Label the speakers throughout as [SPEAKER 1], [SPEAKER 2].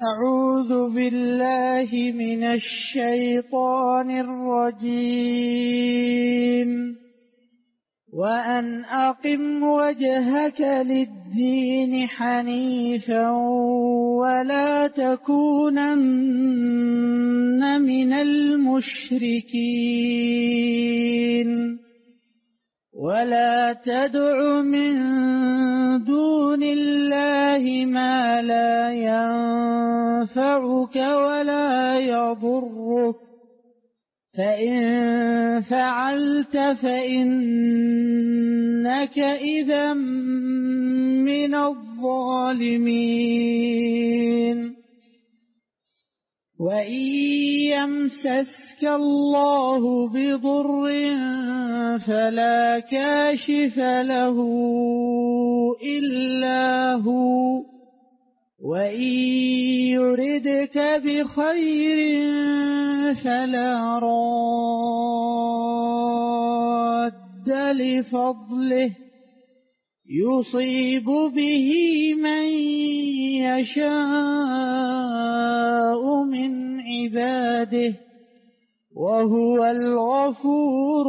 [SPEAKER 1] أعوذ بالله من الشيطان الرجيم وأن أقم وجهك للدين حنيفا ولا تكونن من المشركين ولا تدع من دون الله ما لا ينفعك ولا يضرك فإن فعلت فإنك إذا من الظالمين وإن يمسسك الله بضر فلا كاشف له إلا هو وإن يردك بخير فلا راد لفضله يصيب به من يشاء من عباده وهو الغفور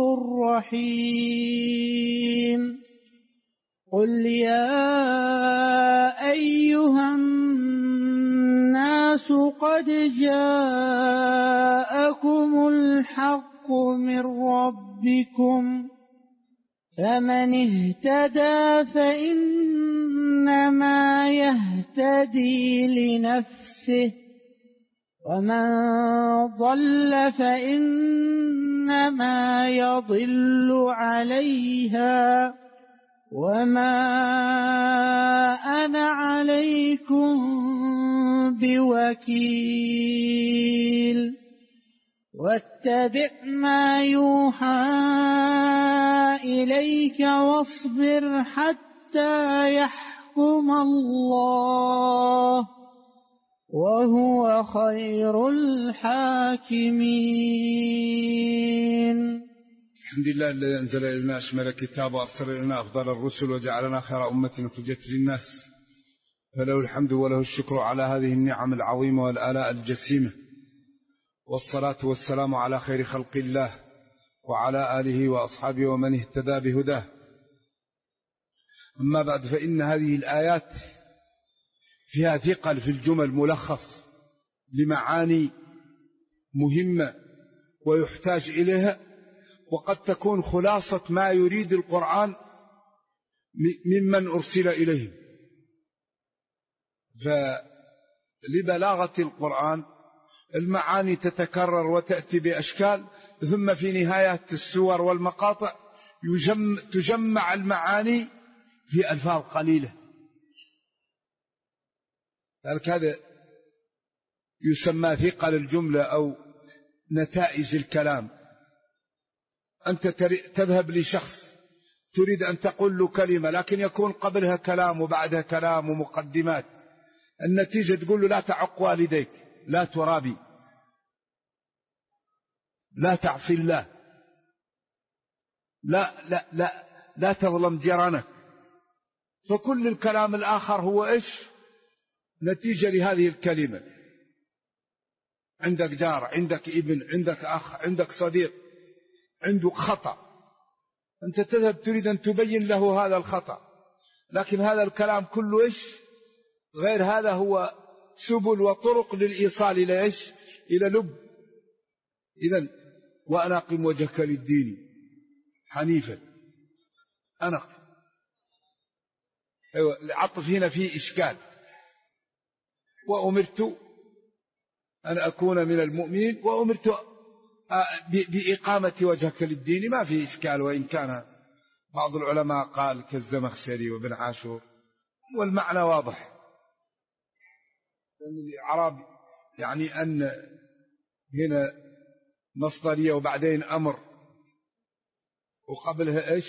[SPEAKER 1] الرحيم قل يا أيها الناس قد جاءكم الحق من ربكم فمن اهتدى فإنما يهتدي لنفسه ومن ضل فإنما يضل عليها وما أنا عليكم بوكيل واتبع ما يوحى إليك واصبر حتى يحكم الله وهو خير الحاكمين.
[SPEAKER 2] الحمد لله الذي أنزل إلينا أشمل الكتاب وأرسل إلينا أفضل الرسل وجعلنا خير أمة أخرجت للناس فله الحمد وله الشكر على هذه النعم العظيمة والآلاء الجسيمة والصلاة والسلام على خير خلق الله وعلى آله وأصحابه ومن اهتدى بهداه. أما بعد فإن هذه الآيات فيها ثقل في الجمل ملخص لمعاني مهمة ويحتاج إليها وقد تكون خلاصة ما يريد القرآن ممن أرسل إليه. فلبلاغة القرآن المعاني تتكرر وتأتي بأشكال ثم في نهاية السور والمقاطع تجمع المعاني في ألفاظ قليلة. هذا يسمى ثقل الجملة أو نتائج الكلام. أنت تذهب لشخص تريد أن تقول له كلمة لكن يكون قبلها كلام وبعدها كلام ومقدمات، النتيجة تقول له لا تعق والديك، لا ترابي، لا تعصي الله، لا تظلم جيرانك. فكل الكلام الآخر هو إيش؟ نتيجة لهذه الكلمة. عندك جار، عندك ابن، عندك أخ، عندك صديق عندك خطأ، أنت تذهب تريد أن تبين له هذا الخطأ، لكن هذا الكلام كله إيش؟ غير هذا هو سبل وطرق للإيصال إلى إيش؟ إلى لب. إذن وأن أقم وجهك للدين حنيفا. أنا العطف هنا فيه إشكال. وأمرت أن أكون من المؤمنين وأمرت بإقامة وجهك للدين، ما في إشكال، وإن كان بعض العلماء قال كالزمخشري وابن عاشور والمعنى واضح. الإعراب يعني أن هنا مصدرية وبعدين أمر وقبلها إيش؟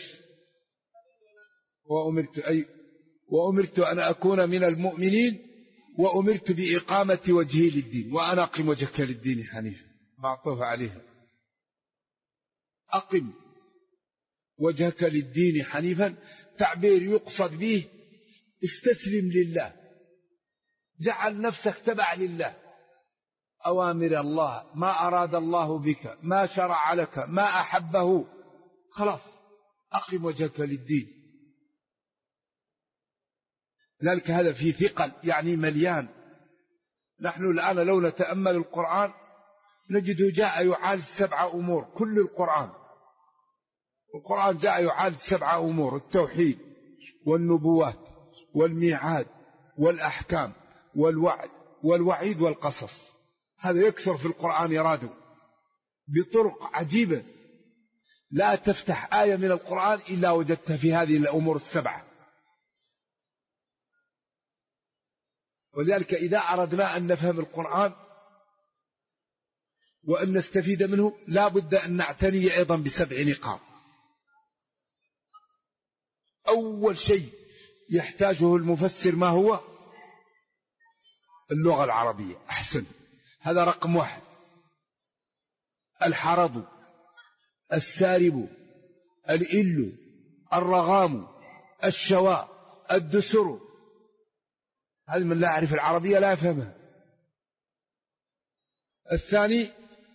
[SPEAKER 2] وأمرت أن أكون من المؤمنين وأمرت بإقامة وجهي للدين وأنا أقم وجهك للدين حنيفا، معطوف عليها. أقم وجهك للدين حنيفا تعبير يقصد به استسلم لله جعل نفسك تبع لله، أوامر الله، ما أراد الله بك، ما شرع لك، ما أحبه، خلاص أقم وجهك للدين. ذلك هذا في ثقل، يعني مليان. نحن الآن لو نتأمل القرآن نجده جاء يعالج 7 أمور. كل القرآن جاء يعالج 7 أمور: التوحيد والنبوات والميعاد والأحكام والوعد والوعيد والقصص. هذا يكثر في القرآن يراده بطرق عجيبة، لا تفتح آية من القرآن إلا وجدت في هذه الأمور 7. ولذلك إذا أردنا أن نفهم القرآن وأن نستفيد منه لا بد أن نعتني أيضا ب7 نقاط. أول شيء يحتاجه المفسر ما هو؟ اللغة العربية. أحسن، هذا رقم 1. الحرض، السارب، الإل، الرغام، الشواء، الدسر. هذا من لا يعرف العربية لا يفهمها. الثاني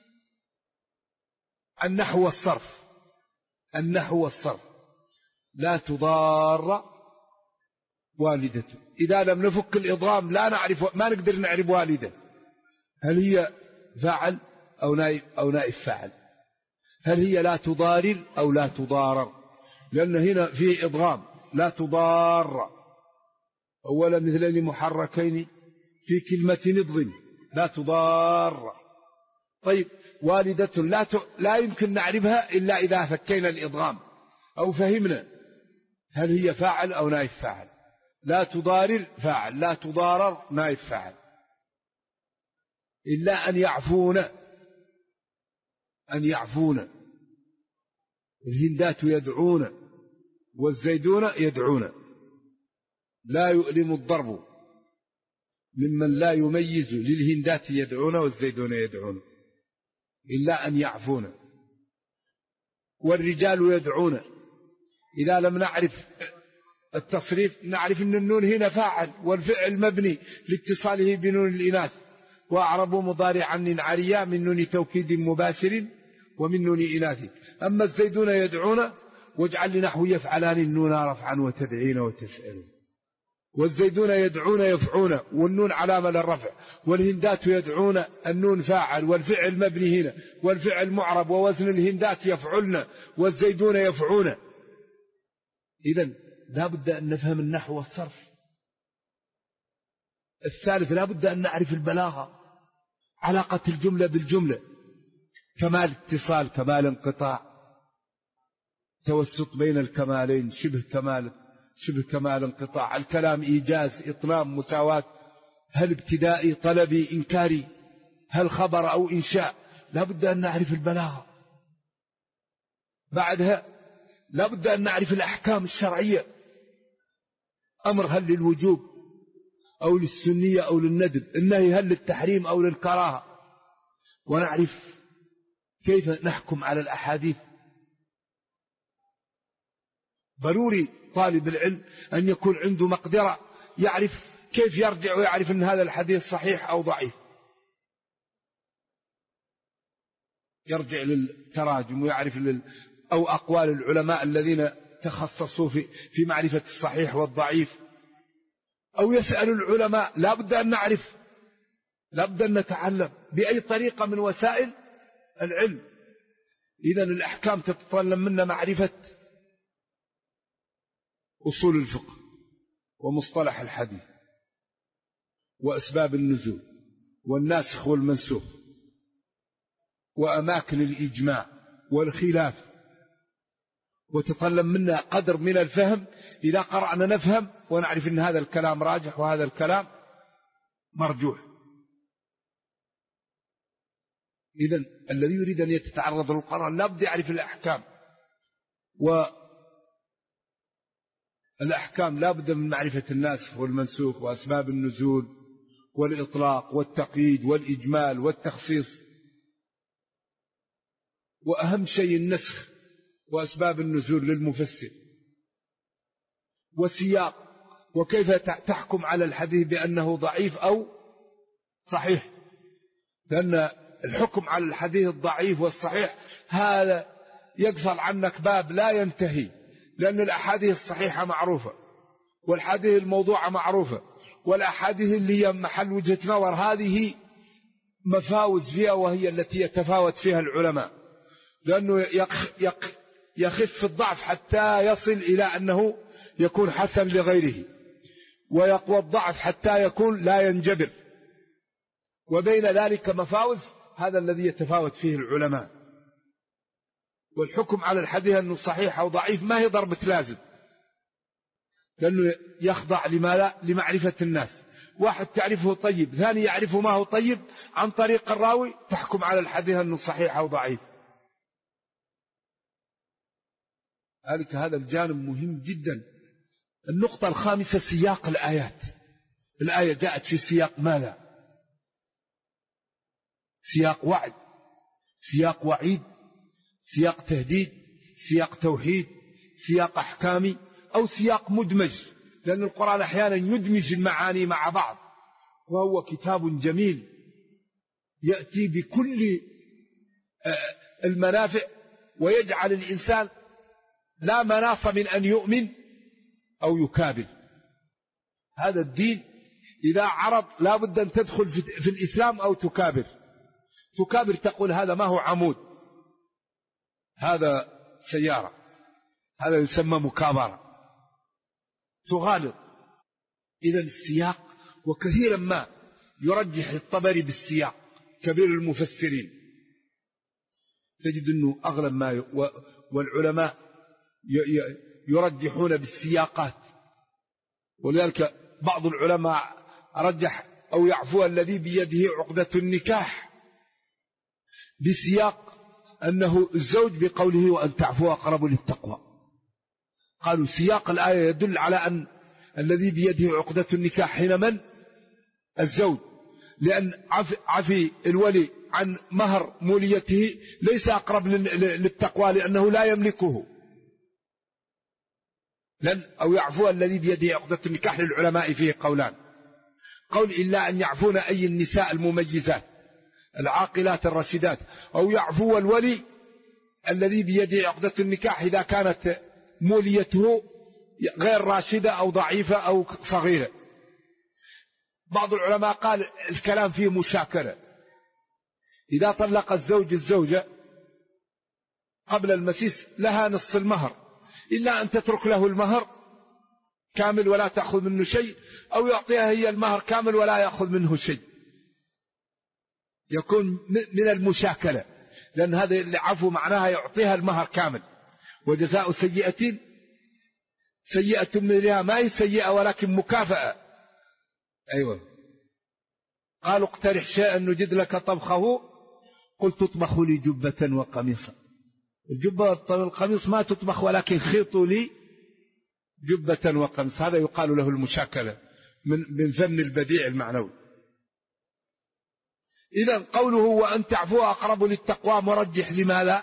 [SPEAKER 2] النحو والصرف. النحو والصرف، لا تضار والدة. إذا لم نفك الإضغام لا نعرف، ما نقدر نعرف والدة، هل هي فاعل أو نائب فاعل، هل هي لا تضارر أو لا تضارر، لأن هنا في إضغام. لا تضار، أولا مثلين محركين في كلمة نضغم، لا تضار. طيب والدة لا يمكن نعرفها إلا إذا فكينا الإضغام أو فهمنا هل هي فاعل أو نائب فاعل. لا تضارر فاعل، لا تضارر نائب فاعل. إلا أن يعفون. الهندات يدعون والزيدون يدعون. لا يؤلم الضرب ممن لا يميز، للهندات يدعون والزيدون يدعون. إلا أن يعفون. والرجال يدعون. إذا لم نعرف التصريف نعرف أن النون هنا فاعل، والفعل مبني لاتصاله بنون الإناث. وأعرب مضارعا من عريا من نون توكيد مباشر ومن نون إناث. أما الزيدون يدعون واجعل لنحو يفعلان النون رفعا وتدعين وتسألون. والزيدون يدعون يفعون والنون علامة للرفع. والهندات يدعون النون فاعل والفعل مبني هنا، والفعل معرب ووزن الهندات يفعلن والزيدون يفعون. إذن لا بد أن نفهم النحو والصرف. الثالث لا بد أن نعرف البلاغة، علاقة الجملة بالجملة، كمال اتصال، كمال انقطاع، توسط بين الكمالين، شبه كمال انقطاع، الكلام إيجاز، إطناب، مساواة، هل ابتدائي، طلبي، إنكاري، هل خبر أو إنشاء. لا بد أن نعرف البلاغة. بعدها لا بد أن نعرف الأحكام الشرعية، أمر هل للوجوب أو للسنية أو للندب، النهي هل للتحريم أو للكراهة، ونعرف كيف نحكم على الأحاديث. ضروري طالب العلم أن يكون عنده مقدرة يعرف كيف يرجع ويعرف أن هذا الحديث صحيح أو ضعيف، يرجع للتراجم ويعرف أو أقوال العلماء الذين تخصصوا في معرفة الصحيح والضعيف، أو يسأل العلماء. لا بد أن نعرف، لا بد أن نتعلم بأي طريقة من وسائل العلم. إذن الأحكام تتطلب منا معرفة أصول الفقه ومصطلح الحديث وأسباب النزول والناسخ والمنسوخ وأماكن الإجماع والخلاف، وتطلب منا قدر من الفهم. إذا قرأنا نفهم ونعرف أن هذا الكلام راجح وهذا الكلام مرجوح. إذن الذي يريد أن يتعرض للقرآن لا بد يعرف الأحكام، والأحكام لا بد من معرفة الناسخ والمنسوخ وأسباب النزول والإطلاق والتقييد والإجمال والتخصيص، وأهم شيء النسخ وأسباب النزول للمفسر، وسياق وكيف تحكم على الحديث بأنه ضعيف أو صحيح؟ لأن الحكم على الحديث الضعيف والصحيح هذا يقفل عنك باب لا ينتهي، لأن الأحاديث الصحيحة معروفة، والحديث الموضوعة معروفة، والأحاديث اللي هي محل وجهة نظر هذه مفاوز فيها، وهي التي يتفاوت فيها العلماء، لأنه يخف الضعف حتى يصل إلى أنه يكون حسن لغيره، ويقوى الضعف حتى يكون لا ينجبر، وبين ذلك مفاوز، هذا الذي يتفاوت فيه العلماء. والحكم على الحديث أنه صحيح أو ضعيف ما هي ضربة لازم، لأنه يخضع لماذا؟ لمعرفة الناس. واحد تعرفه طيب، ثاني يعرفه ما هو طيب عن طريق الراوي، تحكم على الحديث أنه صحيح أو ضعيف. هذا الجانب مهم جدا. النقطة الخامسة سياق الآيات. الآية جاءت في سياق ماذا؟ سياق وعد، سياق وعيد، سياق تهديد، سياق توحيد، سياق أحكامي، أو سياق مدمج، لأن القرآن أحيانا يدمج المعاني مع بعض، وهو كتاب جميل يأتي بكل المنافع، ويجعل الإنسان لا مناص من أن يؤمن أو يكابر. هذا الدين إذا عرض لا بد أن تدخل في الإسلام أو تكابر. تقول هذا ما هو عمود، هذا سيارة، هذا يسمى مكابرة، تغالط. إذا السياق، وكثيرا ما يرجح الطبري بالسياق كبير المفسرين، تجد أنه أغلب ما والعلماء يرجحون بالسياقات. ولذلك بعض العلماء رجح أو يعفو الذي بيده عقدة النكاح بسياق أنه الزوج بقوله وأن تعفو أقرب للتقوى. قالوا سياق الآية يدل على أن الذي بيده عقدة النكاح حين من؟ الزوج، لأن عفي الولي عن مهر موليته ليس أقرب للتقوى لأنه لا يملكه. أو يعفو الذي بيده عقدة النكاح للعلماء فيه قولان. قول إلا أن يعفون أي النساء المميزات العاقلات الرشيدات، أو يعفو الولي الذي بيده عقدة النكاح إذا كانت موليته غير راشدة أو ضعيفة أو صغيرة. بعض العلماء قال الكلام فيه مشاكلة. إذا طلق الزوج الزوجة قبل المسيس لها نصف المهر، إلا أن تترك له المهر كامل ولا تأخذ منه شيء، أو يعطيها هي المهر كامل ولا يأخذ منه شيء، يكون من المشاكلة، لأن هذا اللي عفو معناها يعطيها المهر كامل. وجزاء سيئة سيئة مثلها، ما هي سيئة ولكن مكافأة. أيوة. قالوا اقترح شيئا نجد لك طبخه، قلت تطبخ لي جبة وقميصا. الجبة والقميص ما تطبخ، ولكن خيطوا لي جبة وقميص. هذا يقال له المشاكلة من فن البديع المعنوي. إذا قوله وأن تعفو أقرب للتقوى مرجح لماذا؟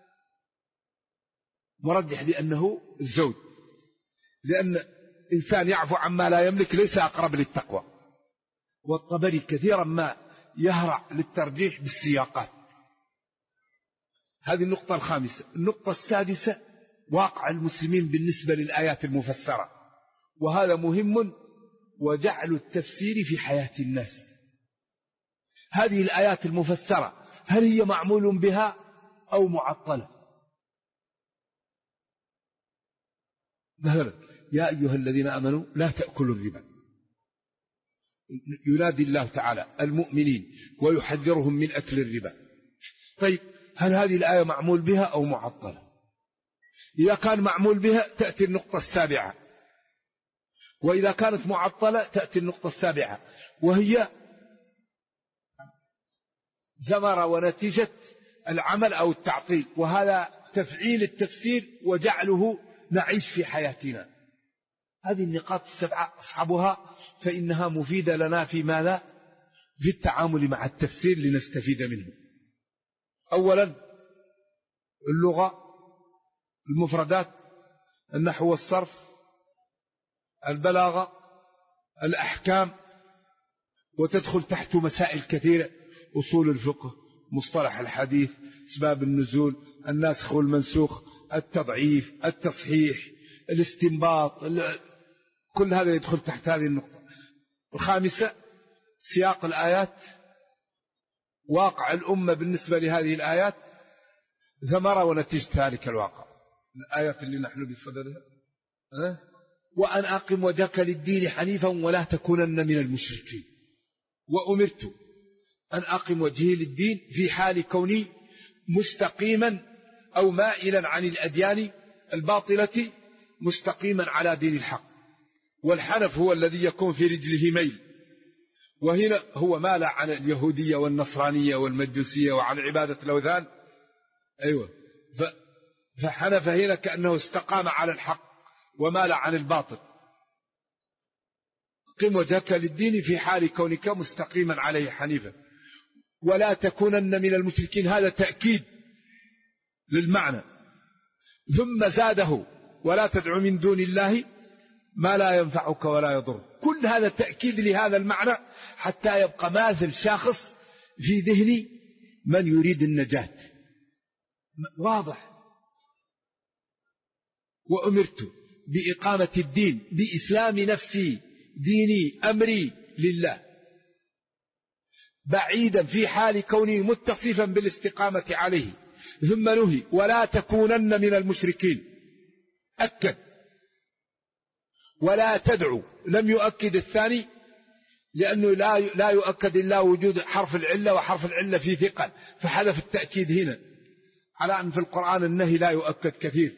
[SPEAKER 2] مرجح لأنه الزوج، لأن إنسان يعفو عما لا يملك ليس أقرب للتقوى. والطبري كثيرا ما يهرع للترجيح بالسياقات. هذه النقطة الخامسة. النقطة السادسة واقع المسلمين بالنسبة للآيات المفسرة، وهذا مهم، وجعل التفسير في حياة الناس. هذه الآيات المفسرة هل هي معمول بها أو معطلة؟ مثلا يا أيها الذين آمنوا لا تأكلوا الربا، ينادي الله تعالى المؤمنين ويحذرهم من أكل الربا. طيب هل هذه الآية معمول بها أو معطلة؟ إذا كان معمول بها تأتي النقطة السابعة، وإذا كانت معطلة تأتي النقطة السابعة، وهي ثمرة ونتيجة العمل أو التعطيل، وهذا تفعيل التفسير وجعله نعيش في حياتنا. هذه النقاط السبعة أصحابها فإنها مفيدة لنا في ماذا؟ في التعامل مع التفسير لنستفيد منه. أولا اللغة، المفردات، النحو والصرف، البلاغة، الأحكام، وتدخل تحت مسائل كثيرة: أصول الفقه، مصطلح الحديث، أسباب النزول، الناسخ والمنسوخ، التضعيف، التصحيح، الاستنباط، كل هذا يدخل تحت هذه النقطة. الخامسة سياق الآيات، واقع الأمة بالنسبة لهذه الآيات، ثمرة ونتيجة ذلك الواقع. الآيات اللي نحن بصددها: وأن أقم وجهك للدين حنيفا ولا تكونن من المشركين. وأمرت أن أقم وجهي للدين في حال كوني مستقيما أو مائلا عن الأديان الباطلة مستقيما على دين الحق. والحنف هو الذي يكون في رجله ميل، وهنا هو مال عن اليهودية والنصرانية والمجوسية وعن عبادة الأوثان. أيوة، فحنف هنا كأنه استقام على الحق ومال عن الباطل. قم وجهك للدين في حال كونك مستقيما عليه حنيفا ولا تكونن من المشركين. هذا تأكيد للمعنى. ثم زاده: ولا تدع من دون الله ما لا ينفعك ولا يضرك. كل هذا تأكيد لهذا المعنى حتى يبقى مازل شاخص في ذهن من يريد النجاة. واضح. وأمرت بإقامة الدين بإسلام نفسي، ديني، أمري لله، بعيدا في حال كوني متصفا بالاستقامة عليه. ثم نهي: ولا تكونن من المشركين. أكد. ولا تدعو لم يؤكد الثاني لأنه لا يؤكد إلا وجود حرف العلة، وحرف العلة في ثقل، فحذف التأكيد هنا، على أن في القرآن النهي لا يؤكد كثير.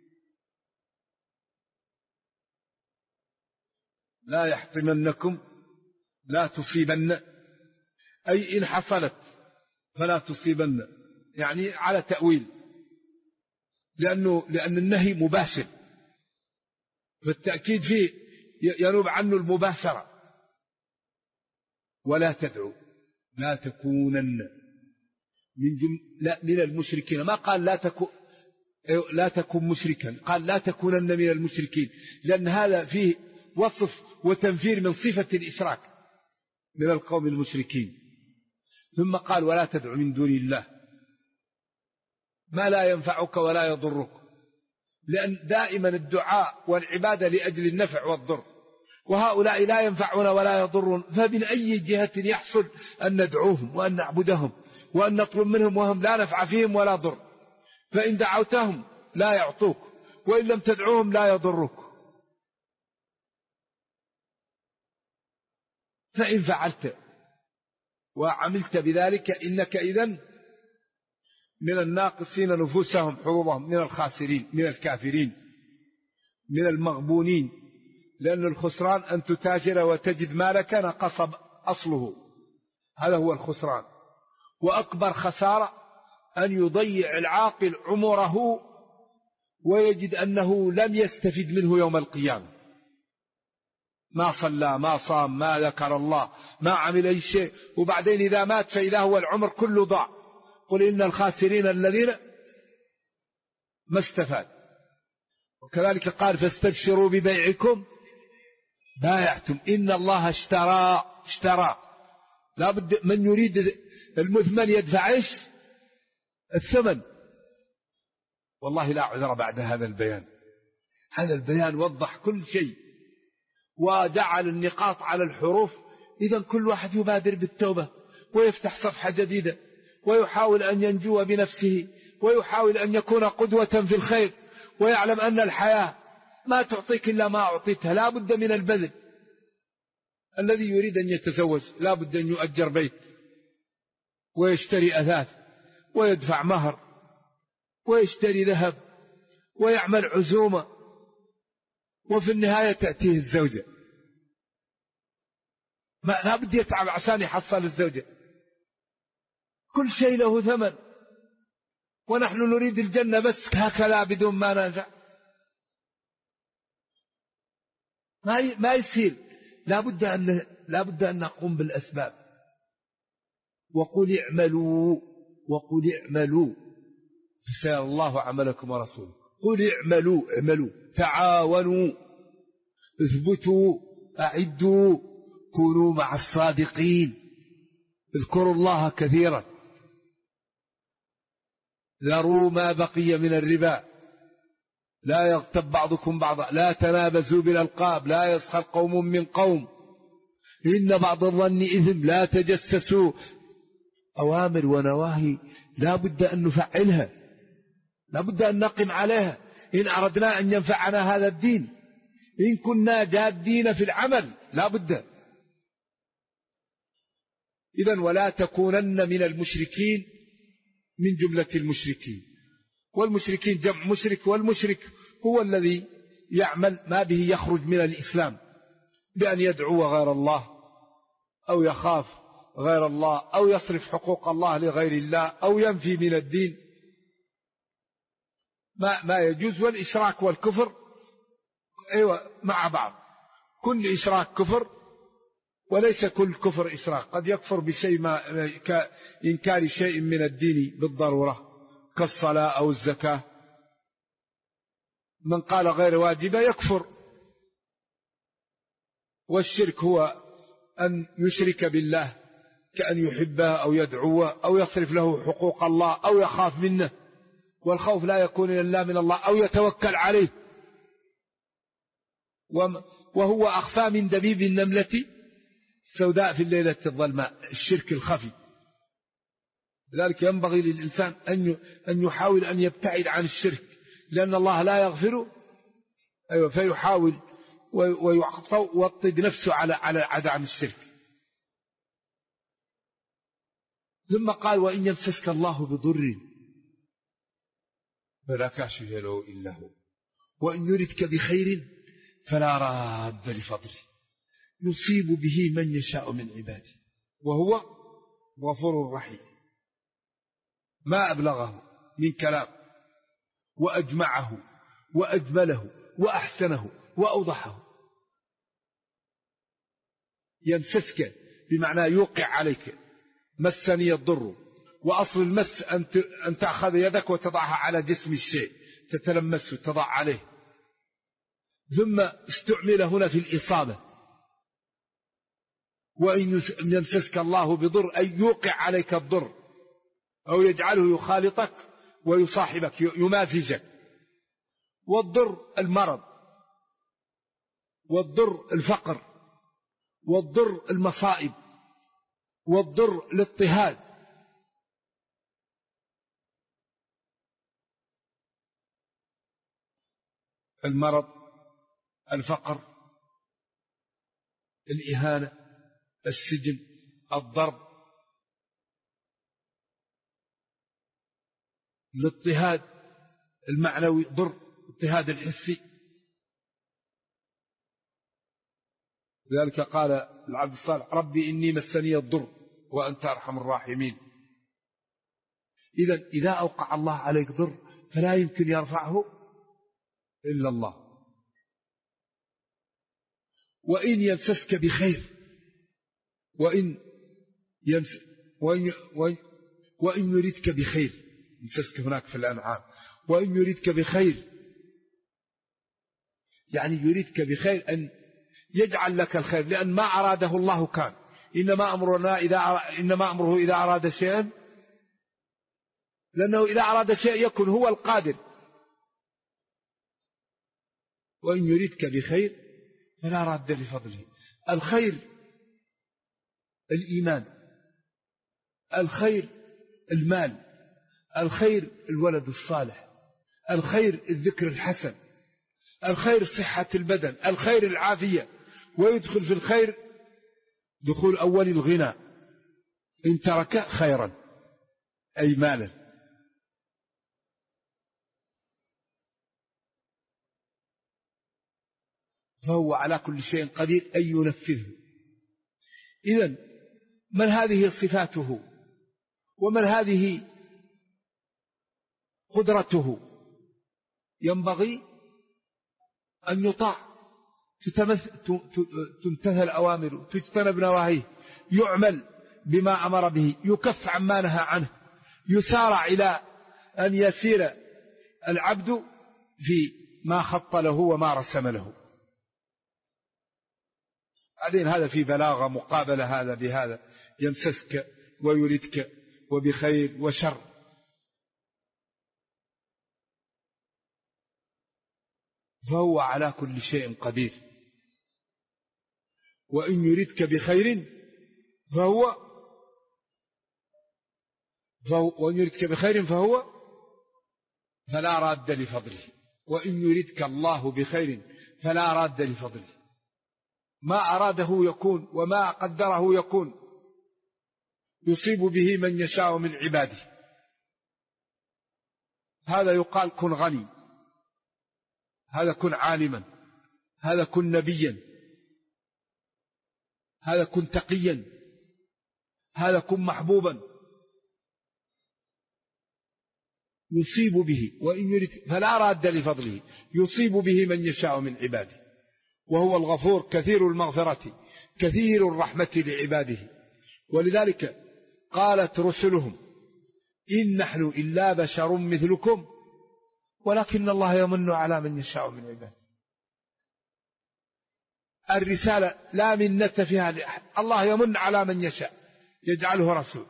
[SPEAKER 2] لا يحطمنكم، لا تصيبن، أي إن حصلت فلا تصيبن، يعني على تأويل، لأن النهي مباشر، فالتأكيد فيه ينوب عنه المباشرة. ولا تدعو، لا تكونن من المشركين. ما قال لا تكن مشركا، قال لا تكونن من المشركين، لأن هذا فيه وصف وتنفير من صفة الإشراك من القوم المشركين. ثم قال: ولا تدع من دون الله ما لا ينفعك ولا يضرك، لأن دائما الدعاء والعبادة لأجل النفع والضر، وهؤلاء لا ينفعون ولا يضرون، فمن أي جهة يحصل أن ندعوهم وأن نعبدهم وأن نطلب منهم وهم لا نفع فيهم ولا ضر؟ فإن دعوتهم لا يعطوك، وإن لم تدعوهم لا يضرك. فإن فعلت وعملت بذلك إنك إذن من الناقصين نفوسهم حظوظهم، من الخاسرين، من الكافرين، من المغبونين. لأن الخسران أن تتاجر وتجد مالك نقص أصله، هذا هو الخسران. وأكبر خسارة أن يضيع العاقل عمره ويجد أنه لم يستفد منه يوم القيامة، ما صلى، ما صام، ما ذكر الله، ما عمل أي شيء، وبعدين إذا مات فإذا هو العمر كله ضاع. قل إن الخاسرين الذين ما استفاد. وكذلك قال: فاستبشروا ببيعكم بايعتم. إن الله اشترى. لا بد من يريد المثمن يدفع ايش؟ الثمن. والله لا عذر بعد هذا البيان. هذا البيان وضح كل شيء وجعل النقاط على الحروف. إذا كل واحد يبادر بالتوبة ويفتح صفحة جديدة ويحاول أن ينجو بنفسه ويحاول أن يكون قدوة في الخير، ويعلم أن الحياة ما تعطيك إلا ما أعطيتها. لا بد من البذل. الذي يريد أن يتزوج لا بد أن يؤجر بيت ويشتري أثاث ويدفع مهر ويشتري ذهب ويعمل عزومة، وفي النهاية تأتيه الزوجة. لا بد يتعب عشان يحصل الزوجة. كل شيء له ثمن، ونحن نريد الجنة بس هكذا بدون ما نرجع، ما يصير. لا بد أن نقوم بالأسباب. وقل اعملوا فسيرى الله عملكم ورسوله. قل اعملوا تعاونوا. اثبتوا، أعدوا، كونوا مع الصادقين، اذكروا الله كثيرا، ذروا ما بقي من الربا، لا يغتب بعضكم بعضا، لا تنابزوا بالألقاب، لا يسخر قوم من قوم، إن بعض الظن إثم، لا تجسسوا. أوامر ونواهي لا بد أن نفعلها، لا بد أن نقم عليها إن أردنا أن ينفعنا هذا الدين، إن كنا جادين في العمل لا بد. إذن ولا تكونن من المشركين من جملة المشركين. والمشركين جمع مشرك، والمشرك هو الذي يعمل ما به يخرج من الإسلام بأن يدعو غير الله أو يخاف غير الله أو يصرف حقوق الله لغير الله أو ينفي من الدين ما يجوز. والإشراك والكفر مع بعض، كل إشراك كفر وليس كل كفر إشراك، قد يكفر بشيء ما كإنكار شيء من الدين بالضرورة كالصلاة أو الزكاة. من قال غير واجبة يكفر. والشرك هو أن يشرك بالله كأن يحبه أو يدعوه أو يصرف له حقوق الله أو يخاف منه، والخوف لا يكون إلا من الله، أو يتوكل عليه، وهو أخفى من دبيب النملة السوداء في الليلة الظلماء، الشرك الخفي. لذلك ينبغي للإنسان أن يحاول أن يبتعد عن الشرك، لأن الله لا يغفر، فيحاول ويوطد نفسه على عن الشرك. ثم قال وإن يمسسك الله بضر فلا كاشف له إلا هو، وإن يردك بخير فلا راد لفضله، يصيب به من يشاء من عباده وهو غفور رحيم. ما أبلغه من كلام وأجمعه وأجمله وأحسنه وأوضحه. يمسسك بمعنى يوقع عليك، مسني الضر، وأصل المس أن تأخذ يدك وتضعها على جسم الشيء، تتلمسه تضع عليه، ثم استعمل هنا في الإصابة. وإن يمسسك الله بضر أي يوقع عليك الضر أو يجعله يخالطك ويصاحبك يمازجك. والضر المرض، والضر الفقر، والضر المصائب، والضر الاضطهاد. المرض، الفقر، الإهانة، السجن، الضرب، الاضطهاد المعنوي، ضر الاضطهاد الحسي. لذلك قال العبد الصالح ربي إني مسني الضر وأنت أرحم الراحمين. إذا أوقع الله عليك ضر فلا يمكن يرفعه إلا الله. وإن يمسسك بخير، وإن يريدك بخير، يمسسك هناك في الأنعام، وإن يريدك بخير يعني يريدك بخير أن يجعل لك الخير، لأن ما أراده الله كان، إنما أمره إذا أراد شيئا، لأنه إذا أراد شيء يكون هو القادر. وإن يريدك بخير فلا راد لفضله. الخير الإيمان، الخير المال، الخير الولد الصالح، الخير الذكر الحسن، الخير صحة البدن، الخير العافية. ويدخل في الخير دخول أول الغنى إن ترك خيرا أي مالا. فهو على كل شيء قدير أن ينفذه. إذن من هذه صفاته ومن هذه قدرته؟ ينبغي أن يطاع، تمتثل أوامره، تجتنب نواهيه، يعمل بما أمر به، يكف عما نهى عنه، يسارع إلى أن يسير العبد في ما خط له وما رسم له. بعدين هذا في بلاغة مقابلة هذا بهذا، يمسسك ويردك وبخير وشر. فهو على كل شيء قدير. وإن يردك بخير وإن يردك بخير فلا راد لفضله، وإن يردك الله بخير فلا راد لفضله. ما أراده يكون وما قدره يكون، يصيب به من يشاء من عباده. هذا يقال كن غني، هذا كن عالما، هذا كن نبيا، هذا كن تقيا، هذا كن محبوبا. يصيب به، وإن يرد فلا راد لفضله، يصيب به من يشاء من عباده. وهو الغفور كثير المغفرة كثير الرحمة لعباده. ولذلك قالت رسلهم إن نحن إلا بشر مثلكم ولكن الله يمن على من يشاء من عباده. الرسالة لا منة فيها لأحد، الله يمن على من يشاء يجعله رسول.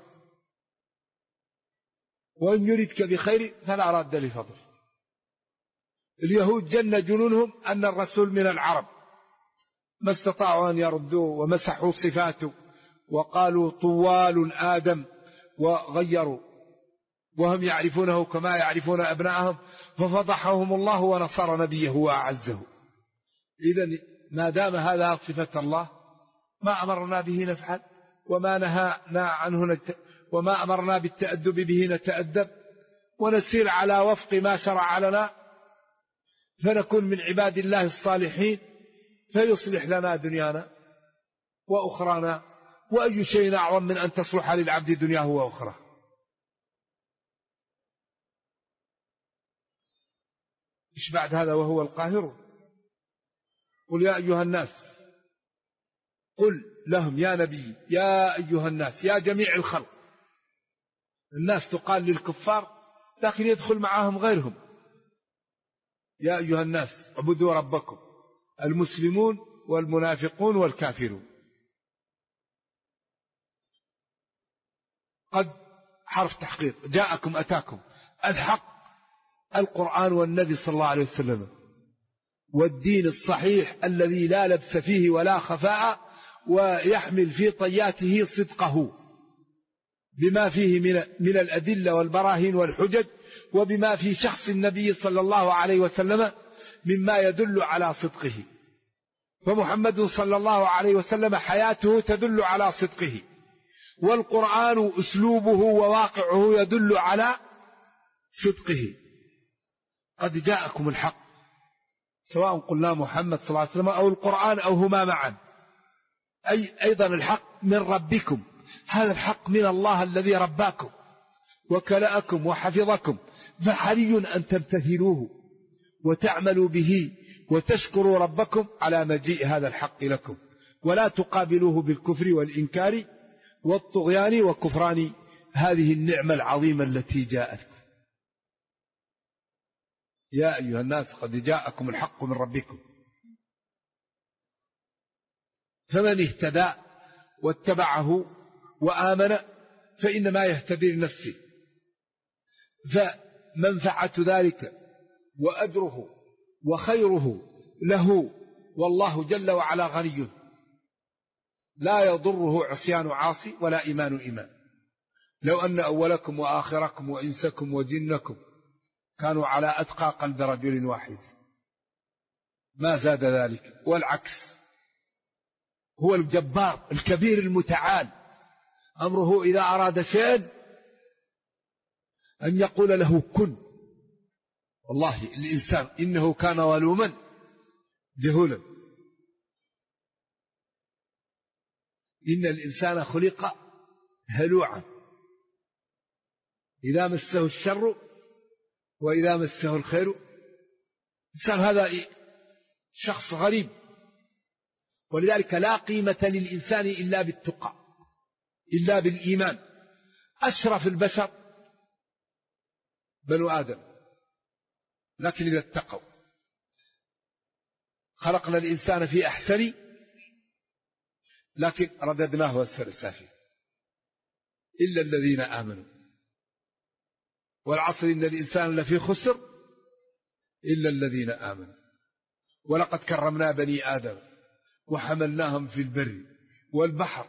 [SPEAKER 2] وإن يردك بخير فلا راد لفضله. اليهود جن جنونهم أن الرسول من العرب، ما استطاعوا أن يردوه ومسحوا صفاته وقالوا طوال آدم وغيروا، وهم يعرفونه كما يعرفون أبناءهم، ففضحهم الله ونصر نبيه وأعزه. إذن ما دام هذا صفة الله ما أمرنا به نفعل، وما نهانا عنه وما أمرنا بالتأدب به نتأدب، ونسير على وفق ما شرع لنا، فنكون من عباد الله الصالحين، فيصلح لنا دنيانا وأخرانا. وأي شيء أعظم من أن تصلح للعبد دنياه وأخرى. إيش بعد هذا؟ وهو القاهر. قل يا أيها الناس، قل لهم يا نبي يا أيها الناس، يا جميع الخلق. الناس تقال للكفار لكن يدخل معهم غيرهم. يا أيها الناس اعبدوا ربكم، المسلمون والمنافقون والكافرون. قد حرف تحقيق، جاءكم أتاكم، الحق القرآن والنبي صلى الله عليه وسلم، والدين الصحيح الذي لا لبس فيه ولا خفاء، ويحمل في طياته صدقه بما فيه من الأدلة والبراهين والحجج، وبما في شخص النبي صلى الله عليه وسلم مما يدل على صدقه. فمحمد صلى الله عليه وسلم حياته تدل على صدقه، والقرآن أسلوبه وواقعه يدل على صدقه. قد جاءكم الحق، سواء قلنا محمد صلى الله عليه وسلم أو القرآن أو هما معا. أيضا الحق من ربكم، هذا الحق من الله الذي رباكم وكلأكم وحفظكم، فحري أن تمتثلوه وتعملوا به وتشكروا ربكم على مجيء هذا الحق لكم، ولا تقابلوه بالكفر والإنكار والطغيان وكفران هذه النعمة العظيمة التي جاءتكم. يا أيها الناس قد جاءكم الحق من ربكم، فمن اهتدى واتبعه وآمن فإنما يهتدي لنفسه، فمنفعة ذلك وأجره وخيره له، والله جل وعلا غني لا يضره عصيان عاصي ولا إيمان إيمان. لو أن أولكم وآخركم وإنسكم وجنكم كانوا على أتقى قلب رجل واحد ما زاد ذلك. والعكس، هو الجبار الكبير المتعال، أمره إذا أراد شيئا أن يقول له كن. والله الإنسان إنه كان ظلوما جهولا، إن الإنسان خلق هلوعا إذا مسه الشر وإذا مسه الخير. الإنسان هذا شخص غريب، ولذلك لا قيمة للإنسان إلا بالتقى، إلا بالإيمان. أشرف البشر بنو آدم، لكن إذا اتقوا. خلقنا الإنسان في أحسن لكن رددناه أسفل السافلين إلا الذين آمنوا والعصر إن الإنسان لفي خسر إلا الذين آمنوا ولقد كرمنا بني آدم وحملناهم في البر والبحر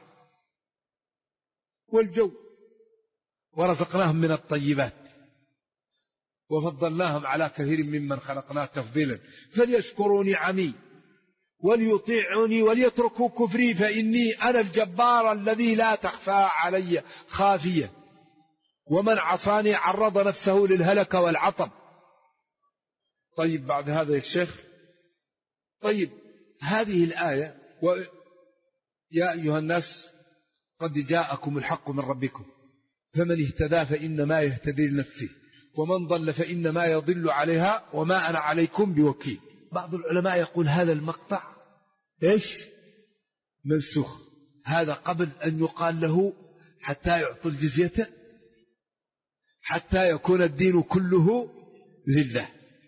[SPEAKER 2] والجو ورزقناهم من الطيبات وفضلناهم على كثير ممن خلقنا تفضيلا فليشكروا نعمي وليطيعوني وليتركوا كفري فإني أنا الجبار الذي لا تخفى علي خافية ومن عصاني عرض نفسه للهلك والعطب. طيب بعد هذا يا شيخ، طيب هذه الآية يا أيها الناس قد جاءكم الحق من ربكم فمن اهتدى فإنما يهتدي لنفسه ومن ضل فإنما يضل عليها وما أنا عليكم بوكيل. بعض العلماء يقول هذا المقطع إيش منسوخ، هذا قبل أن يقال له حتى يعطي الجزية حتى يكون الدين كله لله،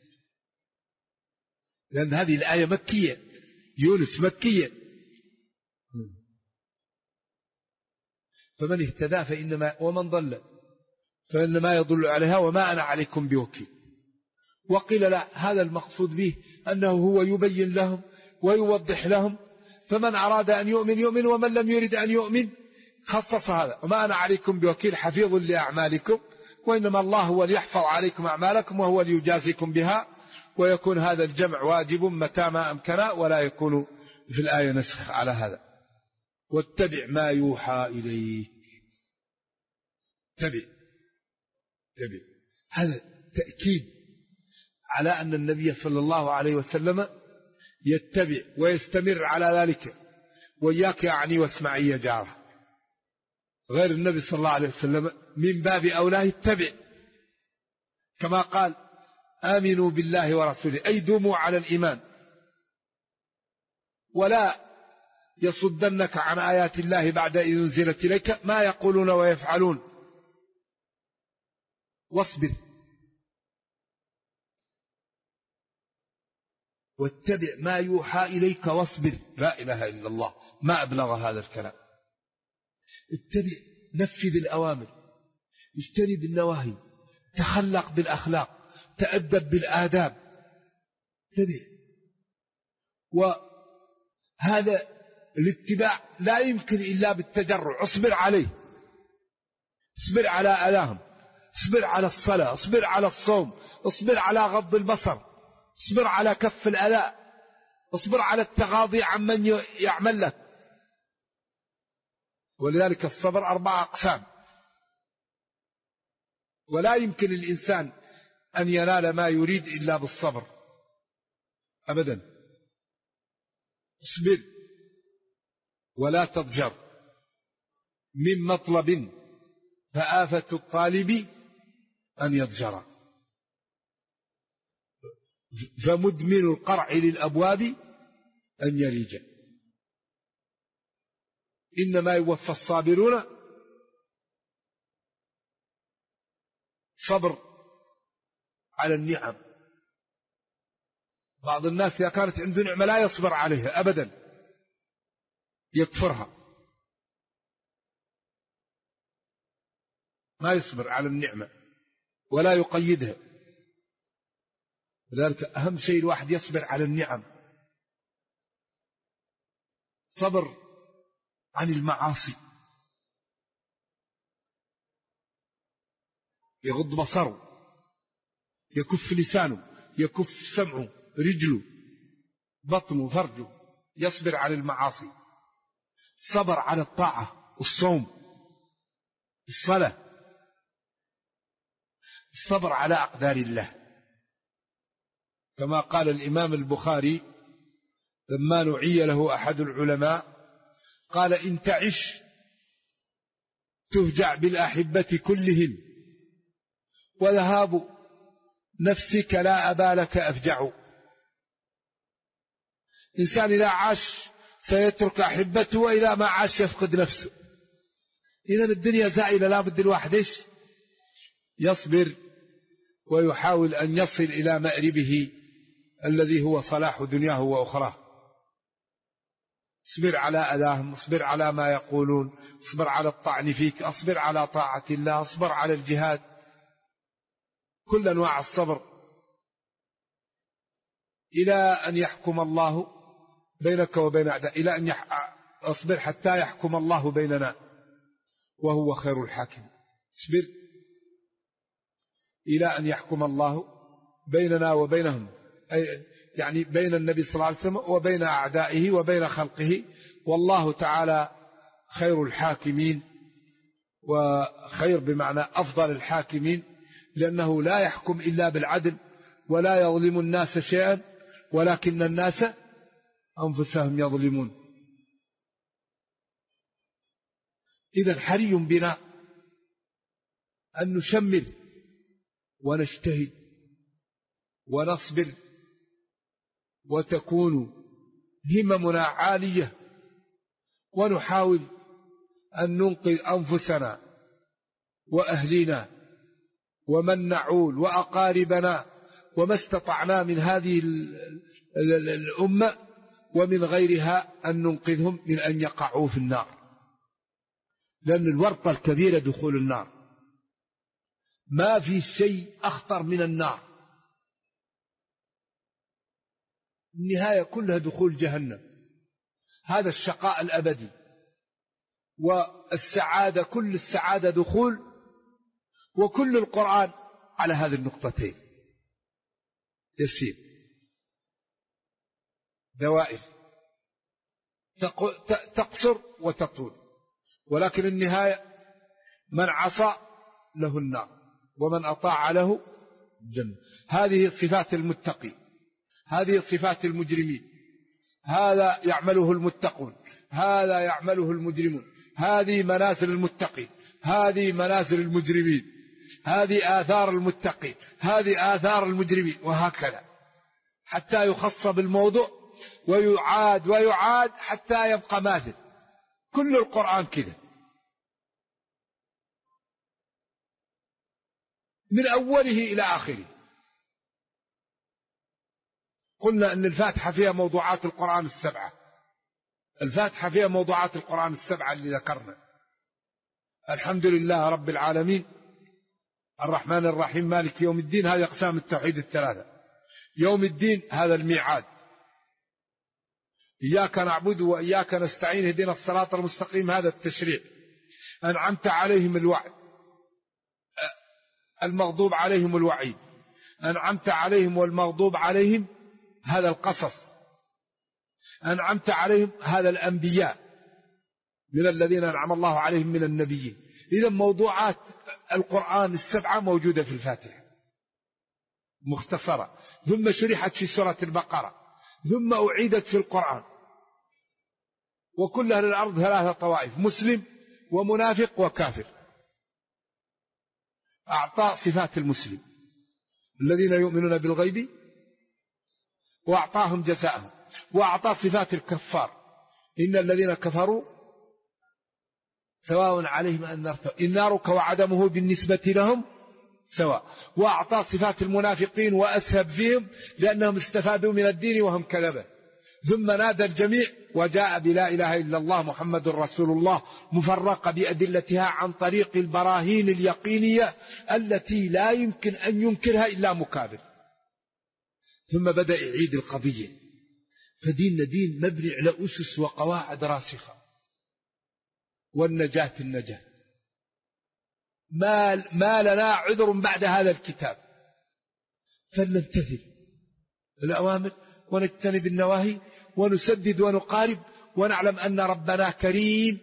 [SPEAKER 2] لأن هذه الآية مكية، يونس مكية. فمن اهتدى فإنما ومن ضل فإنما يضل عليها وما أنا عليكم بوكيل. وقيل لا، هذا المقصود به أنه هو يبين لهم ويوضح لهم، فمن أراد أن يؤمن يؤمن ومن لم يرد أن يؤمن خصص هذا وما أنا عليكم بوكيل حفيظ لأعمالكم وإنما الله هو ليحفظ عليكم أعمالكم وهو ليجازيكم بها. ويكون هذا الجمع واجب متى ما أمكن ولا يكون في الآية نسخ على هذا. واتبع ما يوحى إليك، تبع هذا تأكيد على أن النبي صلى الله عليه وسلم يتبع ويستمر على ذلك. وإياك يعني واسمعي يا جاره، غير النبي صلى الله عليه وسلم من باب أولاه يتبع، كما قال آمنوا بالله ورسوله أي دوموا على الإيمان ولا يصدنك عن آيات الله بعد إذ أنزلت إليك ما يقولون ويفعلون واصبر واتبع ما يوحى إليك واصبر. لا إله إلا الله، ما أبلغ هذا الكلام. اتبع، نفذ الأوامر، اجتنب النواهي، تخلق بالأخلاق، تأدب بالآداب، اتبع. وهذا الاتباع لا يمكن إلا بالتجرع. اصبر عليه، اصبر على أذاهم، اصبر على الصلاة، اصبر على الصوم، اصبر على غض البصر، اصبر على كف الأذى، اصبر على التغاضي عمن يعمل لك. ولذلك الصبر 4 أقسام، ولا يمكن الإنسان أن ينال ما يريد إلا بالصبر أبدا. اصبر ولا تضجر من مطلب فآفة الطالب أن يضجر، فمدمن القرع للأبواب أن يلج. إنما يوفى الصابرون صبر على النعم. بعض الناس إذا كانت عنده نعمة لا يصبر عليها أبدا، يكفرها، ما يصبر على النعمة ولا يقيدها. لذلك أهم شيء الواحد يصبر على النعم، صبر عن المعاصي، يغض بصره، يكف لسانه، يكف سمعه، رجله، بطنه، فرجه، يصبر على المعاصي. صبر على الطاعة، الصوم، الصلاة، الصبر على أقدار الله. كما قال الإمام البخاري لما نعي له أحد العلماء قال إن تعش تفجع بالأحبة كلهم وذهاب نفسك لا أبا لك أفجع. إنسان إذا عاش سيترك أحبته وإذا ما عاش يفقد نفسه. إذن الدنيا زائلة، لا بد الواحد يصبر ويحاول أن يصل إلى مأربه الذي هو صلاح دنياه وأخراه. اصبر على أذاهم، اصبر على ما يقولون، اصبر على الطعن فيك، اصبر على طاعة الله، اصبر على الجهاد، كل أنواع الصبر، إلى أن يحكم الله بينك وبين أعداء، إلى أن اصبر حتى يحكم الله بيننا وهو خير الحاكم. اصبر إلى أن يحكم الله بيننا وبينهم، يعني بين النبي صلى الله عليه وسلم وبين أعدائه وبين خلقه، والله تعالى خير الحاكمين، وخير بمعنى أفضل الحاكمين، لأنه لا يحكم إلا بالعدل ولا يظلم الناس شيئا ولكن الناس أنفسهم يظلمون. إذن حري بنا أن نشمل ونجتهد ونصبر، وتكون هممنا عالية، ونحاول أن ننقذ أنفسنا وأهلنا ومن نعول وأقاربنا وما استطعنا من هذه الأمة ومن غيرها أن ننقذهم من أن يقعوا في النار، لأن الورطة الكبيرة دخول النار، ما في شيء أخطر من النار، النهاية كلها دخول جهنم، هذا الشقاء الأبدي، والسعادة كل السعادة دخول، وكل القرآن على هذه النقطتين يسير دوائر تقصر وتطول، ولكن النهاية من عصى له النار ومن أطاع له الجنة. هذه صفات المتقي، هذه صفات المجرمين، هذا يعمله المتقون، هذا يعمله المجرمون، هذه منازل المتقين، هذه منازل المجرمين، هذه آثار المتقين، هذه آثار المجرمين، وهكذا حتى يخص بالموضوع ويعاد ويعاد حتى يبقى ماثل. كل القرآن كذا من أوله إلى آخره. قلنا أن الفاتحة فيها موضوعات القرآن السبعة، الفاتحة فيها موضوعات القرآن السبعة اللي ذكرنا: الحمد لله رب العالمين، الرحمن الرحيم، مالك يوم الدين، هذه أقسام التوحيد الثلاثة. يوم الدين هذا الميعاد، إياك نعبد وإياك نستعين، اهدنا الصراط المستقيم، هذا التشريع. أنعمت عليهم الوعد، المغضوب عليهم الوعيد، أنعمت عليهم والمغضوب عليهم هذا القصص، أنعمت عليهم هذا الأنبياء من الذين أنعم الله عليهم من النبيين. إذا موضوعات القرآن السبعة موجودة في الفاتحة مختصرة، ثم شرحت في سورة البقرة، ثم أعيدت في القرآن. وكل أهل الأرض ثلاثة طوائف: مسلم ومنافق وكافر. أعطى صفات المسلم الذين يؤمنون بالغيب وأعطاهم جزاءهم، وأعطى صفات الكفار: إن الذين كفروا سواء عليهم النار وعدمه بالنسبة لهم سواء. وأعطى صفات المنافقين وأسهب فيهم لأنهم استفادوا من الدين وهم كذبة. ثم نادى الجميع وجاء بلا إله إلا الله محمد رسول الله مفرقة بأدلتها عن طريق البراهين اليقينية التي لا يمكن أن ينكرها إلا مكابر. ثم بدأ يعيد القضية، فديننا دين مبني على أسس وقواعد راسخة، والنجاة النجاة، ما لنا عذر بعد هذا الكتاب، فلنمتثل الأوامر ونجتنب النواهي ونسدد ونقارب، ونعلم أن ربنا كريم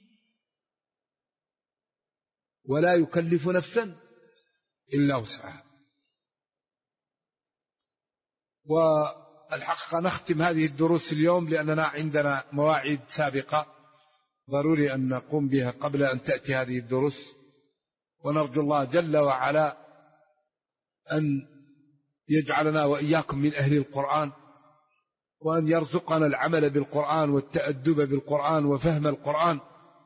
[SPEAKER 2] ولا يكلف نفسا إلا وسعها. والحقيقة نختم هذه الدروس اليوم لأننا عندنا مواعيد سابقة ضروري أن نقوم بها قبل أن تأتي هذه الدروس، ونرجو الله جل وعلا أن يجعلنا وإياكم من أهل القرآن، وأن يرزقنا العمل بالقرآن والتأدب بالقرآن وفهم القرآن.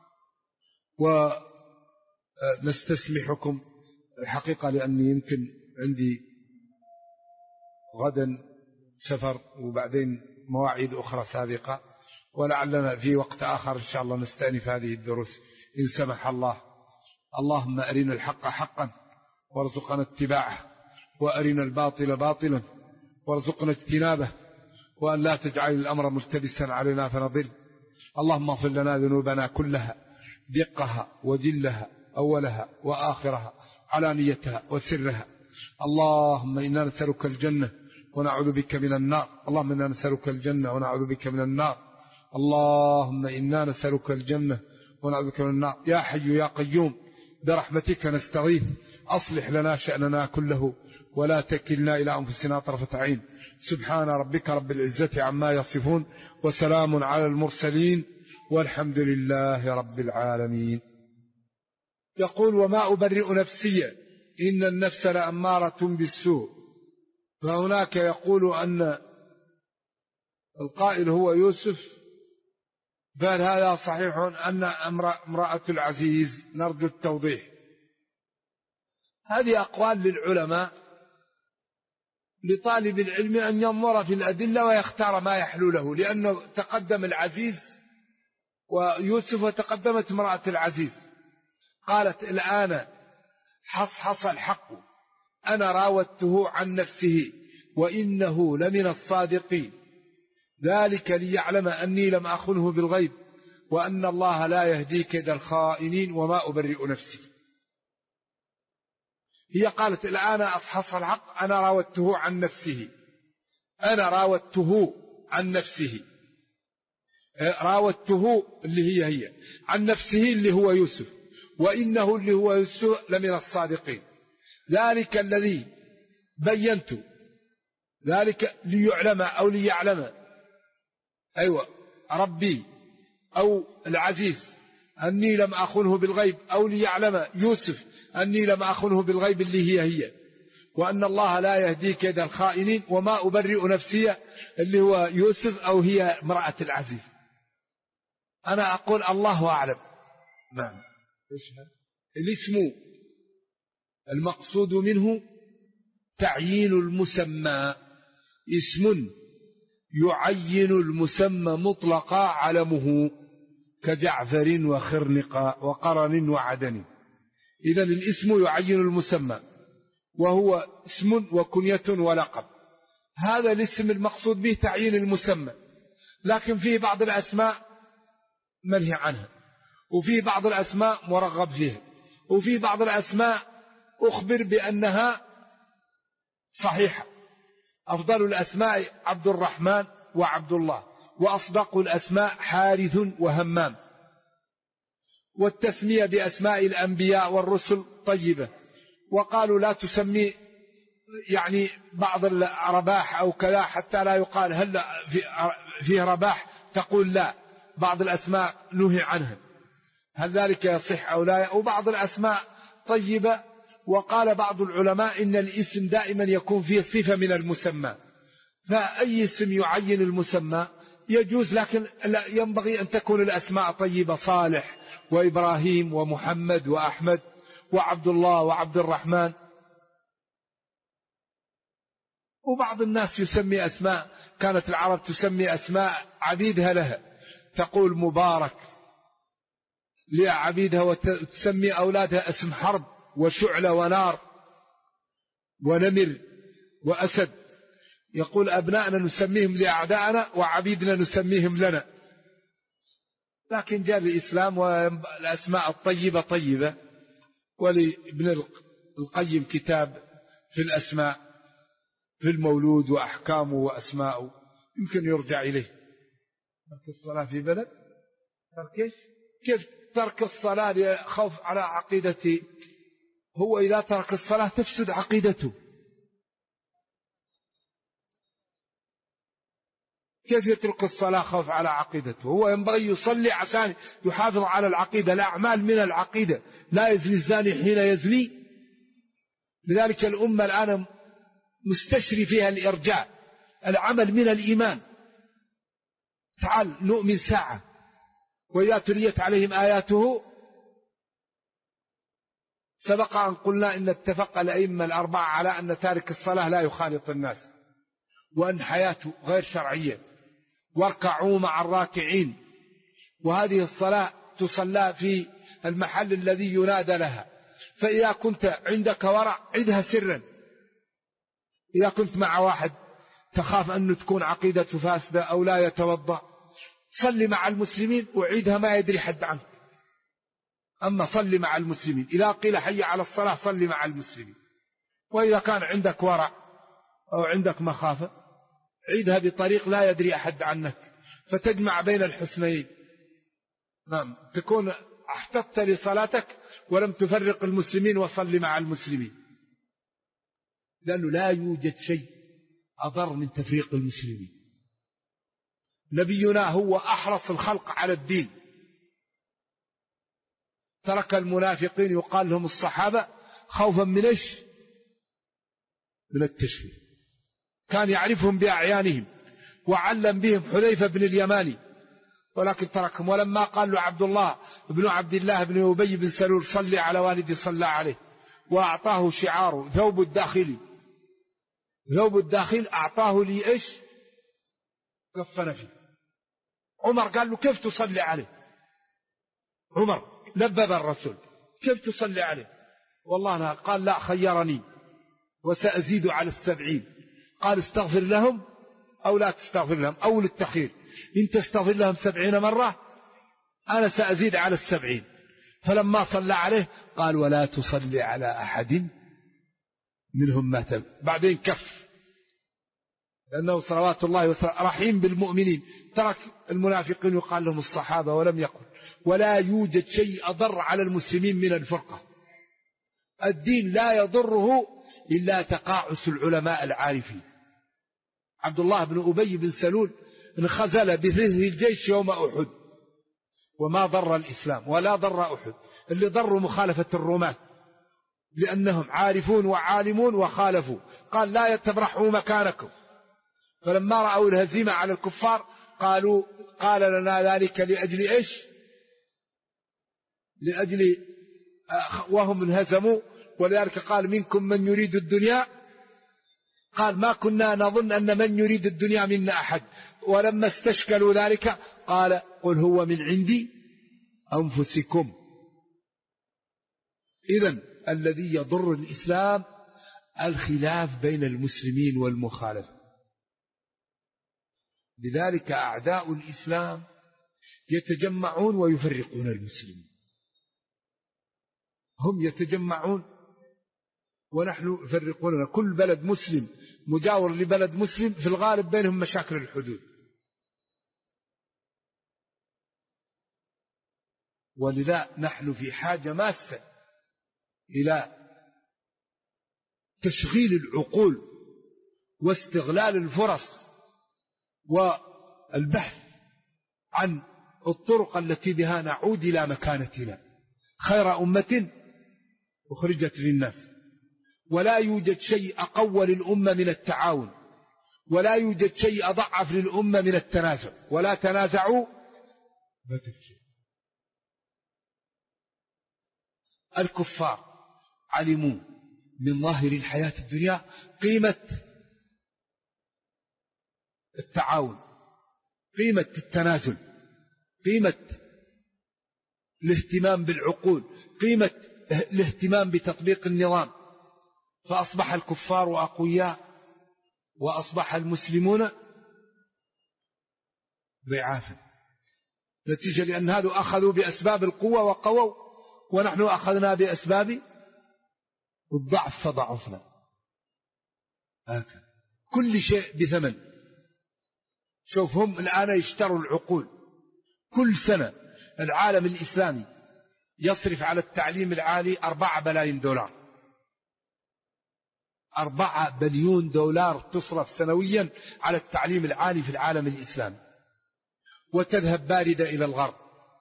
[SPEAKER 2] ونستسمحكم الحقيقة لأني يمكن عندي غدا سفر وبعدين مواعيد أخرى سابقة، ولعلنا في وقت آخر إن شاء الله نستأنف هذه الدروس إن سمح الله. اللهم أرنا الحق حقا وارزقنا اتباعه، وأرنا الباطل باطلا وارزقنا اجتنابه، وأن لا تجعل الأمر ملتبسا علينا فنضل. اللهم اغفر لنا ذنوبنا كلها، دقها وجلها، أولها وآخرها، علانيتها وسرها. اللهم إنا نسألك الجنة ونعوذ بك من النار. اللهم إنا نسألك الجنة ونعوذ بك من النار. اللهم إنا نسألك الجنة ونعوذ بك من النار. يا حي يا قيوم برحمتك نستغيث، أصلح لنا شأننا كله ولا تكلنا إلى أنفسنا طرفة عين. سبحان ربك رب العزة عما يصفون، وسلام على المرسلين، والحمد لله رب العالمين. يقول: وما أبرئ نفسي إن النفس لأمارة بالسوء. فهناك يقول أن القائل هو يوسف، فهل هذا صحيح أن امرأة العزيز؟ نرجو التوضيح. هذه أقوال للعلماء، لطالب العلم أن ينظر في الأدلة ويختار ما يحلو له، لأنه تقدم العزيز ويوسف وتقدمت امرأة العزيز. قالت: الآن حصحص الحق، أنا راودته عن نفسه وإنه لمن الصادقين، ذلك ليعلم أني لم أخنه بالغيب وأن الله لا يهدي كيد الخائنين وما أبرئ نفسي. هي قالت: الآن أصحص الحق، أنا راودته عن نفسه، أنا راودته عن نفسه، راودته اللي هي عن نفسه اللي هو يوسف، وإنه اللي هو يوسف لمن الصادقين، ذلك الذي بينت، ذلك ليعلم أو ليعلم، أيوة ربي أو العزيز أني لم أخنه بالغيب، أو ليعلم يوسف أني لم أخنه بالغيب اللي هي، وأن الله لا يهدي كيد الخائنين وما أبرئ نفسي اللي هو يوسف أو هي امرأة العزيز. أنا أقول الله أعلم. نعم. الاسم المقصود منه تعيين المسمى، اسم يعين المسمى مطلقا علمه كجعفر وخرنقا وقرن وعدن. إذن الاسم يعين المسمى وهو اسم وكنية ولقب. هذا الاسم المقصود به تعيين المسمى، لكن فيه بعض الأسماء منهي عنها، وفي بعض الأسماء مرغب فيها، وفي بعض الأسماء أخبر بأنها صحيحة. أفضل الأسماء عبد الرحمن وعبد الله، وأصدق الأسماء حارث وهمام. والتسمية بأسماء الأنبياء والرسل طيبة. وقالوا لا تسمي يعني بعض الرباح أو كذا حتى لا يقال هل فيه رباح، تقول لا، بعض الأسماء نهي عنها، هل ذلك يصح أو لا؟ وبعض الأسماء طيبة. وقال بعض العلماء إن الاسم دائما يكون فيه صفة من المسمى، فأي اسم يعين المسمى يجوز، لكن ينبغي أن تكون الأسماء طيبة، صالح وإبراهيم ومحمد وأحمد وعبد الله وعبد الرحمن. وبعض الناس يسمي أسماء، كانت العرب تسمي أسماء عبيدها لها، تقول مبارك لعبيدها، وتسمي أولادها اسم حرب وشعلة ونار ونمر وأسد. يقول أبنائنا نسميهم لأعدائنا وعبيدنا نسميهم لنا. لكن جاء الإسلام والأسماء الطيبة طيبة. ولابن القيم كتاب في الأسماء في المولود وأحكامه وأسماءه، يمكن يرجع إليه. ترك الصلاة في بلد، كيف ترك الصلاة خوف على عقيدته؟ هو إذا ترك الصلاة تفسد عقيدته. كيف يترك الصلاة خوف على عقيدته؟ هو ينبغي يصلي عشان يحافظ على العقيدة، الأعمال من العقيدة، لا يزني الزاني حين يزني. لذلك الأمة الآن مستشري فيها الإرجاء، العمل من الإيمان. تعال نؤمن ساعة، وإذا تليت عليهم آياته. سبق أن قلنا إن اتفق الأئمة الأربعة على أن تارك الصلاة لا يخالط الناس، وأن حياته غير شرعية، واركعوا مع الراكعين. وهذه الصلاة تصلى في المحل الذي ينادى لها. فإذا كنت عندك ورع عدها سرا. إذا كنت مع واحد تخاف أن تكون عقيدته فاسدة أو لا يتوضأ، صل مع المسلمين وعيدها ما يدري حد عنك. أما صل مع المسلمين، إذا قيل حي على الصلاة صل مع المسلمين. وإذا كان عندك ورع أو عندك مخافة عيدها بطريق لا يدري أحد عنك، فتجمع بين الحسنين. نعم، تكون احتطت لصلاتك ولم تفرق المسلمين وصل مع المسلمين، لأنه لا يوجد شيء أضر من تفريق المسلمين. نبينا هو أحرص الخلق على الدين، ترك المنافقين يقال لهم الصحابة خوفا من إيش؟ من التشفير. كان يعرفهم بأعيانهم وعلم بهم حذيفة بن اليماني، ولكن تركهم. ولما قال له عبد الله بن عبد الله بن أبي بن سلول صلي على والدي صلى عليه، وأعطاه شعاره ثوب الداخلي، ثوب الداخل أعطاه لي إيش؟ كفن فيه. عمر قال له كيف تصلي عليه؟ عمر لبب الرسول كيف تصلي عليه؟ والله أنا قال لا، خيرني وسأزيد على 70. قال استغفر لهم أو لا تستغفر لهم، أو للتخير، إن تستغفر لهم 70 مرة أنا سأزيد على 70. فلما صلى عليه قال ولا تصلي على أحد منهم مات. بعدين كف، لأنه صلوات الله وسلامه رحيم بالمؤمنين، ترك المنافقين يقال لهم الصحابة ولم يقل. ولا يوجد شيء أضر على المسلمين من الفرقة. الدين لا يضره إلا تقاعس العلماء العارفين. عبد الله بن أبي بن سلول انخزل بذهن الجيش يوم أحد وما ضر الإسلام ولا ضر أحد. اللي ضروا مخالفة الرومان، لأنهم عارفون وعالمون وخالفوا. قال لا يتبرحوا مكانكم. فلما رأوا الهزيمة على الكفار قال لنا ذلك لأجل إيش؟ لأجل وهم انهزموا. ولذلك قال منكم من يريد الدنيا، قال ما كنا نظن أن من يريد الدنيا منا أحد. ولما استشكلوا ذلك قال قل هو من عندي أنفسكم. إذن الذي يضر الإسلام الخلاف بين المسلمين والمخالفة. لذلك أعداء الإسلام يتجمعون ويفرقون المسلمين. هم يتجمعون ونحن يفرقوننا. كل بلد مسلم مجاور لبلد مسلم في الغالب بينهم مشاكل الحدود. ولذا نحن في حاجة ماسة إلى تشغيل العقول واستغلال الفرص والبحث عن الطرق التي بها نعود إلى مكانتنا خير أمة أخرجت للناس. ولا يوجد شيء أقوى للأمة من التعاون، ولا يوجد شيء أضعف للأمة من التنازع. ولا تنازعوا فتفشلوا. الكفار علموا من ظاهر الحياة الدنيا قيمة التعاون، قيمة التنازل، قيمة الاهتمام بالعقول، قيمة الاهتمام بتطبيق النظام. فأصبح الكفار أقوياء وأصبح المسلمون ضعافا، نتيجة لأن هذا أخذوا بأسباب القوة وقووا، ونحن أخذنا بأسباب الضعف فضعفنا. هكذا كل شيء بثمن. شوف هم الآن يشتروا العقول. كل سنة العالم الإسلامي يصرف على التعليم العالي 4 بلايين دولار. 4 بليون دولار تصرف سنويا على التعليم العالي في العالم الإسلامي، وتذهب باردة إلى الغرب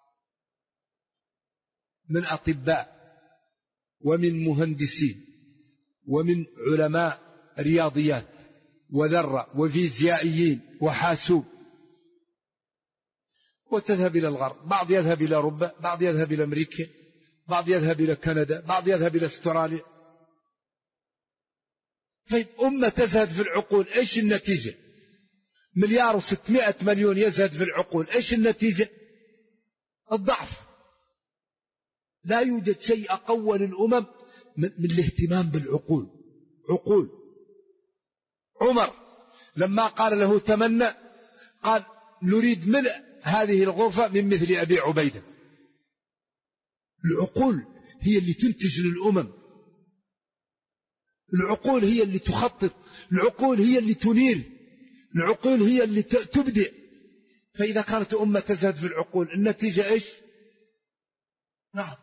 [SPEAKER 2] من أطباء ومن مهندسين ومن علماء رياضيات وذرة وفيزيائيين وحاسوب، وتذهب إلى الغرب. بعض يذهب إلى أوروبا، بعض يذهب إلى أمريكا، بعض يذهب إلى كندا، بعض يذهب إلى استراليا. طيب أمة تزهد في العقول، إيش النتيجة؟ 1,600,000,000 يزهد في العقول. إيش النتيجة؟ الضعف. لا يوجد شيء أقوى للأمم من الاهتمام بالعقول. عقول. عمر لما قال له تمنى قال نريد ملء هذه الغرفة من مثل أبي عبيدة. العقول هي اللي تنتج للأمم، العقول هي اللي تخطط، العقول هي اللي تنير، العقول هي اللي تبدع. فإذا كانت أمة تزهد في العقول النتيجة إيش؟ نعم.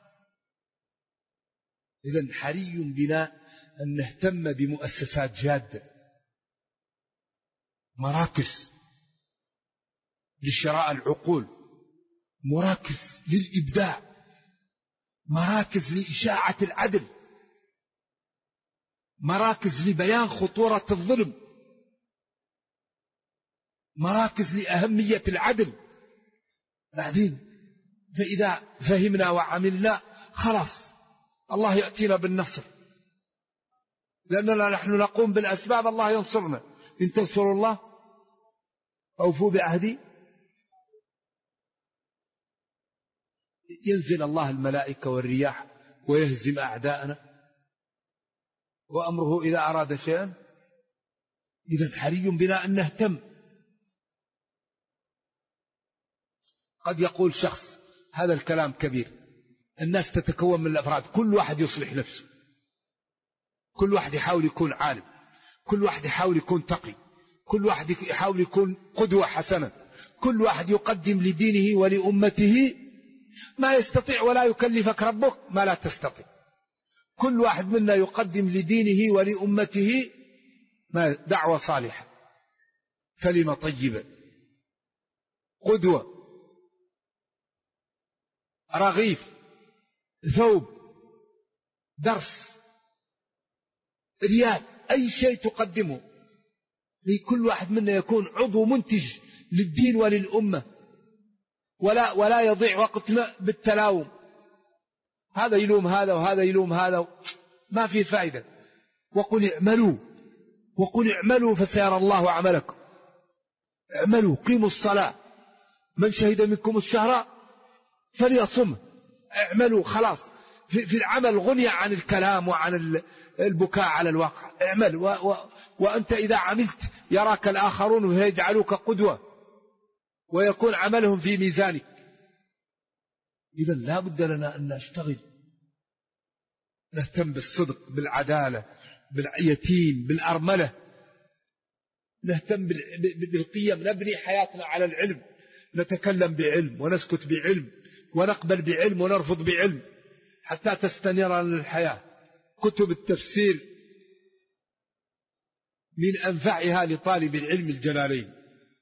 [SPEAKER 2] إذن حري بنا أن نهتم بمؤسسات جادة، مراكز لشراء العقول، مراكز للإبداع، مراكز لإشاعة العدل، مراكز لبيان خطورة الظلم، مراكز لأهمية العدل. بعدين فإذا فهمنا وعملنا خلاص الله يأتينا بالنصر، لأننا نحن نقوم بالأسباب الله ينصرنا. إن تنصروا الله أوفوا بعهدي. ينزل الله الملائكة والرياح ويهزم أعداءنا، وأمره إذا أراد شيئا. إذا حري بنا أن نهتم. قد يقول شخص هذا الكلام كبير، الناس تتكون من الأفراد، كل واحد يصلح نفسه، كل واحد يحاول يكون عالم، كل واحد يحاول يكون تقي، كل واحد يحاول يكون قدوة حسنة، كل واحد يقدم لدينه ولأمته ما يستطيع، ولا يكلفك ربك ما لا تستطيع. كل واحد منا يقدم لدينه ولأمته ما دعوة صالحة، كلمة طيبة، قدوة، رغيف، ثوب، درس، ريال، أي شيء تقدمه لكل واحد منا يكون عضو منتج للدين وللأمة، ولا يضيع وقتنا بالتلاوم، هذا يلوم هذا وهذا يلوم هذا، ما في فائدة. وقل اعملوا فسيرى الله عملكم. اعملوا، قيموا الصلاة، من شهد منكم الشهر فليصمه. اعملوا، خلاص في العمل غني عن الكلام وعن البكاء على الواقع. اعمل وأنت إذا عملت يراك الآخرون ويجعلوك قدوة ويكون عملهم في ميزانك. إذا لا بد لنا أن نشتغل، نهتم بالصدق، بالعدالة، باليتيم، بالأرملة، نهتم بالقيم، نبني حياتنا على العلم، نتكلم بعلم ونسكت بعلم ونقبل بعلم ونرفض بعلم حتى تستنير لنا الحياة. كتب التفسير من أنفعها لطالب العلم الجلالين،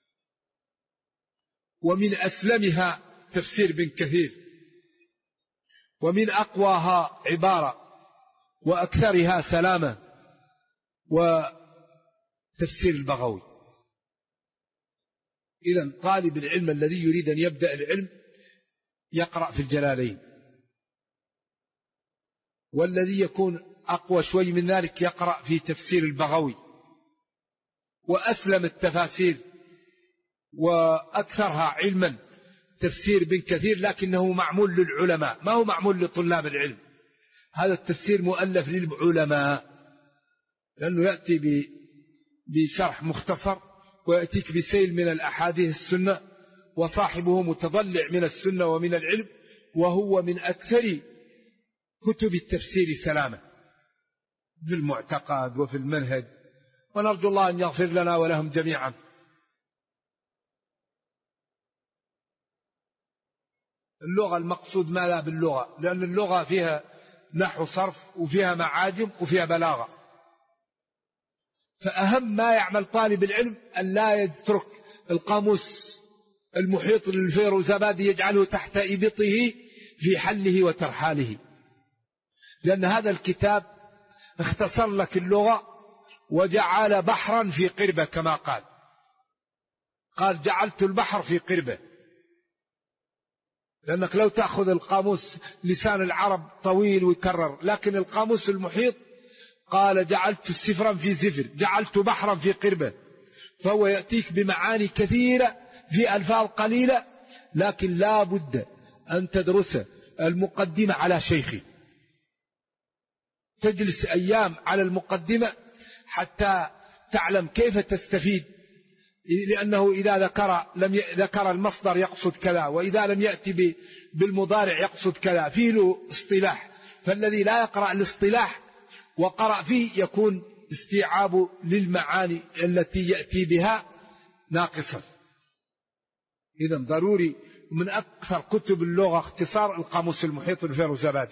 [SPEAKER 2] ومن أسلمها تفسير ابن كثير، ومن أقواها عبارة وأكثرها سلامة وتفسير البغوي. إذن طالب العلم الذي يريد أن يبدأ العلم يقرأ في الجلالين، والذي يكون أقوى شوي من ذلك يقرأ في تفسير البغوي. وأسلم التفاسير وأكثرها علما تفسير ابن كثير، لكنه معمول للعلماء، ما هو معمول لطلاب العلم. هذا التفسير مؤلف للعلماء، لأنه يأتي بشرح مختصر ويأتيك بسيل من الأحاديث السنة، وصاحبه متضلع من السنة ومن العلم، وهو من أكثر كتب التفسير سلامة في المعتقد وفي المنهج. ونرجو الله أن يغفر لنا ولهم جميعا. اللغة المقصود ماذا باللغة؟ لأن اللغة فيها نحو صرف وفيها معاجم وفيها بلاغة. فأهم ما يعمل طالب العلم أن لا يترك القاموس المحيط للفيروزابادي يجعله تحت إبطه في حله وترحاله، لأن هذا الكتاب اختصر لك اللغة وجعل بحرا في قربة، كما قال جعلت البحر في قربة. لأنك لو تأخذ القاموس لسان العرب طويل ويكرر، لكن القاموس المحيط قال جعلت سفرا في زفر، جعلت بحرا في قربة. فهو يأتيك بمعاني كثيرة في ألفاظ قليلة، لكن لا بد أن تدرس المقدمة على شيخي، تجلس أيام على المقدمة حتى تعلم كيف تستفيد، لأنه إذا ذكر المصدر يقصد كذا، وإذا لم يأتي بالمضارع يقصد كذا، فيه له اصطلاح. فالذي لا يقرأ الاصطلاح وقرأ فيه يكون استيعاب للمعاني التي يأتي بها ناقصا. إذن ضروري من أكثر كتب اللغة اختصار القاموس المحيط للفيروزابادي،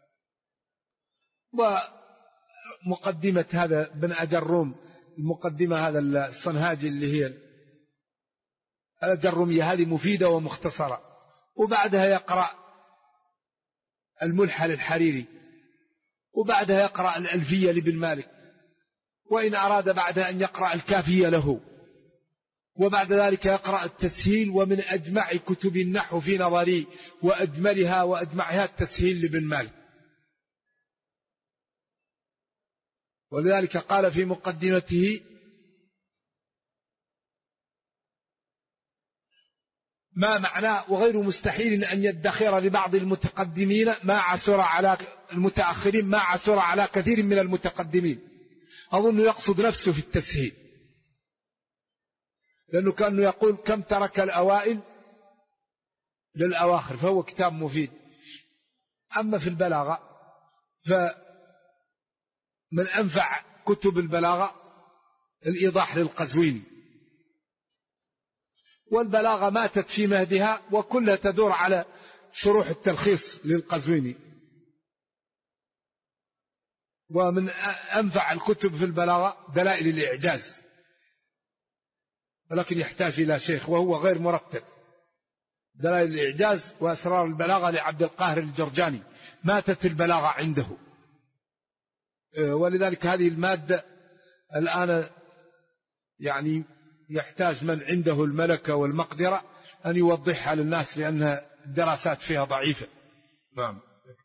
[SPEAKER 2] ومقدمة هذا بن أجروم، المقدمة هذا الصنهاجي اللي هي الأجرومية، هذه مفيدة ومختصرة. وبعدها يقرأ الملحة للحريري، وبعدها يقرأ الألفية لابن مالك، وإن أراد بعدها أن يقرأ الكافية له، وبعد ذلك يقرأ التسهيل. ومن أجمع كتب النحو في نظري وأجملها وأجمعها التسهيل لابن مالك. ولذلك قال في مقدمته: ما معناه وغير مستحيل أن يدخر لبعض المتقدمين ما عسر على المتأخرين ما عسر على كثير من المتقدمين. أظن يقصد نفسه في التسهيل، لأنه كأنه يقول كم ترك الأوائل للأواخر، فهو كتاب مفيد. أما في البلاغة فمن أنفع كتب البلاغة الإيضاح للقزويني، والبلاغة ماتت في مهدها وكلها تدور على شروح التلخيص للقزويني. ومن أنفع الكتب في البلاغة دلائل الإعجاز، ولكن يحتاج إلى شيخ وهو غير مرتب. دلائل الإعجاز وأسرار البلاغة لعبد القاهر الجرجاني، ماتت البلاغة عنده، ولذلك هذه المادة الآن يعني يحتاج من عنده الملكة والمقدرة أن يوضحها للناس، لأن الدراسات فيها ضعيفة. نعم،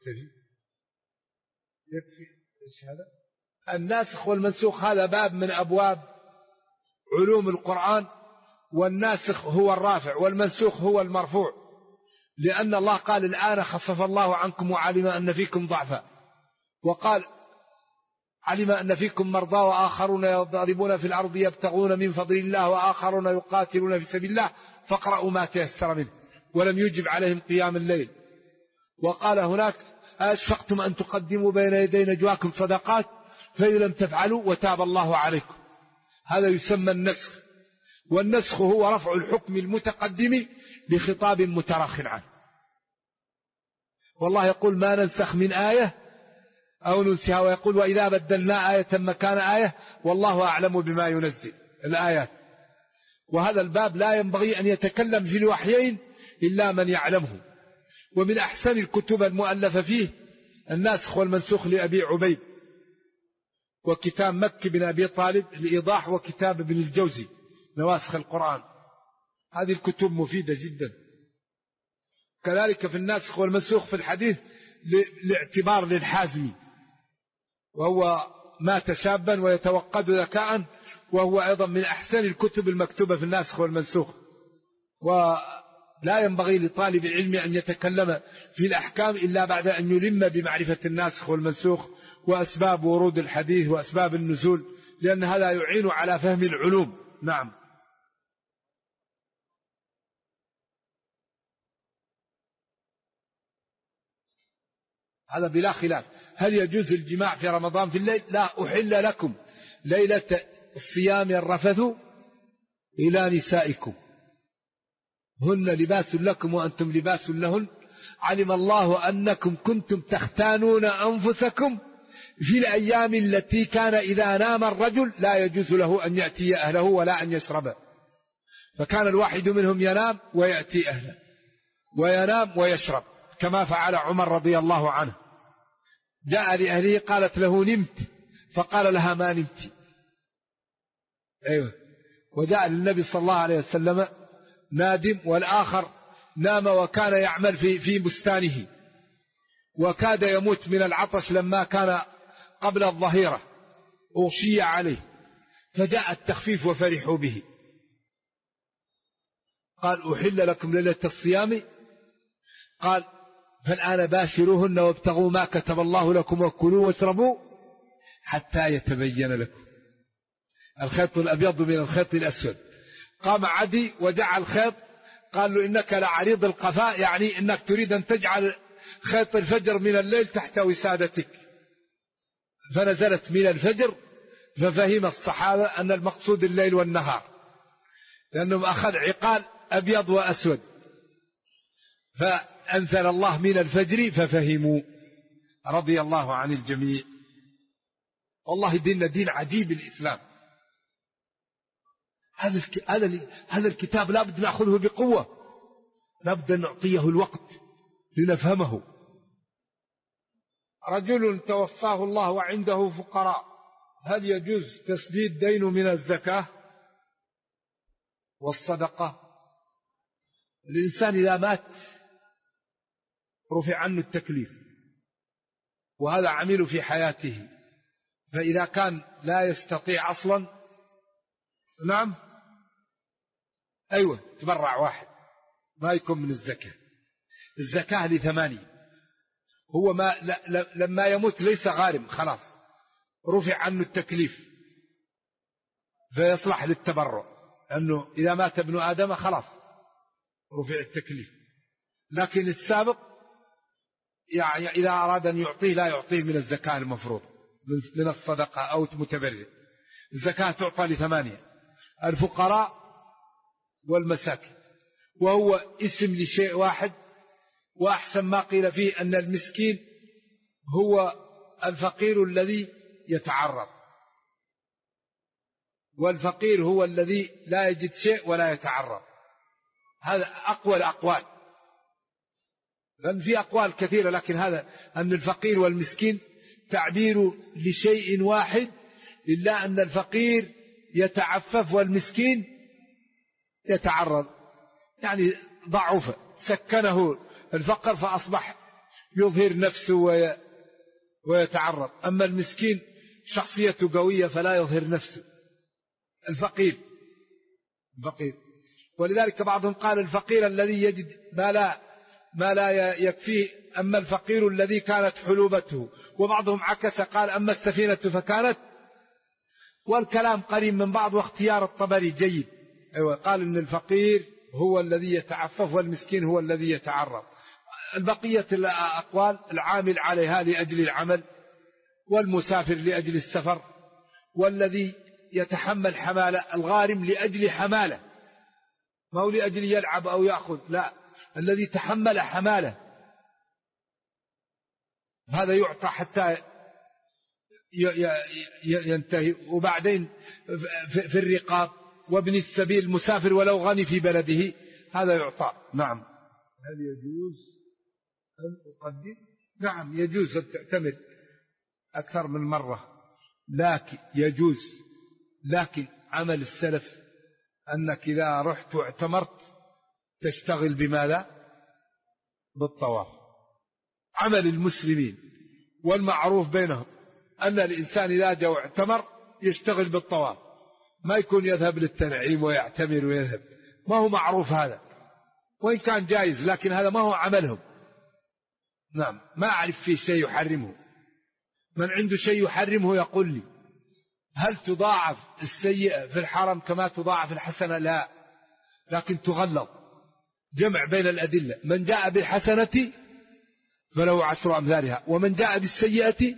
[SPEAKER 2] يكفي. إيش هذا؟ الناسخ والمنسوخ هذا باب من أبواب علوم القرآن، والناسخ هو الرافع والمنسوخ هو المرفوع، لأن الله قال: الآن خفف الله عنكم وعلم أن فيكم ضعفا، وقال: علم أن فيكم مرضى وآخرون يضربون في الأرض يبتغون من فضل الله وآخرون يقاتلون في سبيل الله فاقرأوا ما تيسر منه، ولم يجب عليهم قيام الليل. وقال هناك: أشفقتم أن تقدموا بين يدي نجواكم صدقات فإن لم تفعلوا وتاب الله عليكم. هذا يسمى النسخ، والنسخ هو رفع الحكم المتقدم لخطاب متراخ عنه. والله يقول: ما ننسخ من آية أو ننسها، ويقول: وإذا بدلنا آية مكان آية والله أعلم بما ينزل الآيات. وهذا الباب لا ينبغي أن يتكلم في الوحيين إلا من يعلمه. ومن أحسن الكتب المؤلفة فيه الناسخ والمنسوخ لأبي عبيد، وكتاب مكي بن أبي طالب الإيضاح، وكتاب ابن الجوزي نواسخ القرآن. هذه الكتب مفيدة جدا. كذلك في الناسخ والمنسوخ في الحديث لاعتبار للحازمي، وهو مات شابا ويتوقد ذكاء، وهو أيضا من أحسن الكتب المكتوبة في الناسخ والمنسوخ. ولا ينبغي لطالب العلم أن يتكلم في الأحكام إلا بعد أن يلم بمعرفة الناسخ والمنسوخ وأسباب ورود الحديث وأسباب النزول، لأن هذا يعين على فهم العلوم. نعم. هذا بلا خلاف. هل يجوز الجماع في رمضان في الليل؟ لا. أحل لكم ليلة الصيام الرفث إلى نسائكم هن لباس لكم وأنتم لباس لهن علم الله أنكم كنتم تختانون أنفسكم في الأيام التي كان إذا نام الرجل لا يجوز له أن يأتي أهله ولا أن يشرب، فكان الواحد منهم ينام ويأتي أهله، وينام ويشرب، كما فعل عمر رضي الله عنه. جاء لأهله قالت له: نمت، فقال لها: ما نمت. أيوة. وجاء للنبي صلى الله عليه وسلم نادم، والآخر نام وكان يعمل في بستانه، وكاد يموت من العطش لما كان قبل الظهيرة، أغشي عليه، فجاء التخفيف وفرحوا به. قال أحل لكم ليلة الصيام، قال فالآن باشروهن وابتغوا ما كتب الله لكم وكلوا واشربوا حتى يتبين لكم الخيط الأبيض من الخيط الأسود. قام عدي وجعل خيط، قال له إنك لعريض القفاء، يعني إنك تريد أن تجعل خيط الفجر من الليل تحت وسادتك. فنزلت من الفجر، ففهم الصحابة أن المقصود الليل والنهار، لأنهم أخذ عقال أبيض وأسود، فأنزل الله من الفجر ففهموا. رضي الله عن الجميع. والله ديننا دين عجيب الإسلام. هذا الكتاب لابد نأخذه بقوة، لابد أن نعطيه الوقت لنفهمه. رجل توفاه الله وعنده فقراء، هل يجوز تسديد دينه من الزكاة والصدقة؟ الإنسان إذا مات رفع عنه التكليف، وهذا عمله في حياته، فإذا كان لا يستطيع أصلا، نعم أيوة تبرع واحد ما يكون من الزكاة. الزكاة ل8، هو لما يموت ليس غارم، خلاص رفع عنه التكليف فيصلح للتبرع، لأنه إذا مات ابن آدم خلاص رفع التكليف. لكن السابق يعني إذا أراد أن يعطيه لا يعطيه من الزكاة المفروض، من الصدقة أو متبرع. الزكاة تعطى ل8: الفقراء والمساكين، وهو اسم لشيء واحد. وأحسن ما قيل فيه أن المسكين هو الفقير الذي يتعرض، والفقير هو الذي لا يجد شيء ولا يتعرض. هذا أقوى الأقوال، لأن في أقوال كثيرة، لكن هذا أن الفقير والمسكين تعبير لشيء واحد، إلا أن الفقير يتعفف والمسكين يتعرض، يعني ضعف، سكنه الفقر فأصبح يظهر نفسه ويتعرض. أما المسكين شخصيته قوية فلا يظهر نفسه. الفقير، ولذلك بعضهم قال الفقير الذي يجد ما لا يكفيه، أما الفقير الذي كانت حلوبته. وبعضهم عكس قال أما السفينة فكانت. والكلام قريب من بعض، واختيار الطبري جيد. أيوة، قال إن الفقير هو الذي يتعفف والمسكين هو الذي يتعرض. البقية الأقوال: العامل عليها لأجل العمل، والمسافر لأجل السفر، والذي يتحمل حمالة، الغارم لأجل حمالة، ما هو لأجل يلعب أو يأخذ، لا، الذي تحمل حمالة هذا يعطى حتى ينتهي. وبعدين في الرقاب وابن السبيل المسافر ولو غني في بلده هذا يعطى. نعم. هل يجوز أن أقدم؟ نعم يجوز أن تعتمد أكثر من مرة، لكن يجوز، لكن عمل السلف أنك إذا رحت واعتمرت تشتغل بماذا؟ بالطواف. عمل المسلمين والمعروف بينهم أن الإنسان إذا جاء واعتمر يشتغل بالطواف، ما يكون يذهب للتنعيم ويعتمر ويذهب، ما هو معروف هذا، وإن كان جائز لكن هذا ما هو عملهم. نعم، ما أعرف فيه شيء يحرمه. من عنده شيء يحرمه يقول لي. هل تضاعف السيئة في الحرم كما تضاعف الحسنة؟ لا، لكن تغلظ. جمع بين الأدلة: من جاء بالحسنة فله 10 أمثالها، ومن جاء بالسيئة،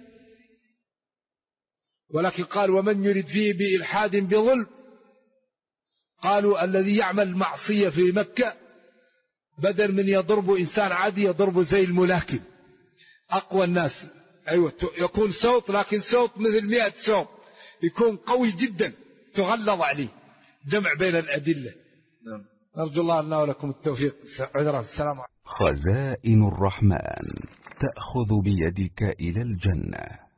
[SPEAKER 2] ولكن قال ومن يرد فيه بإلحاد بظلم، قالوا الذي يعمل معصية في مكة بدل من يضرب إنسان عادي يضرب زي الملاكم أقوى الناس. أيوة، يكون صوت، لكن صوت مثل 100 صوت، يكون قوي جدا تغلظ عليه. جمع بين الأدلة. نرجو الله لنا ولكم التوفيق. السلام عليكم.
[SPEAKER 3] خزائن الرحمن تأخذ بيدك إلى الجنة.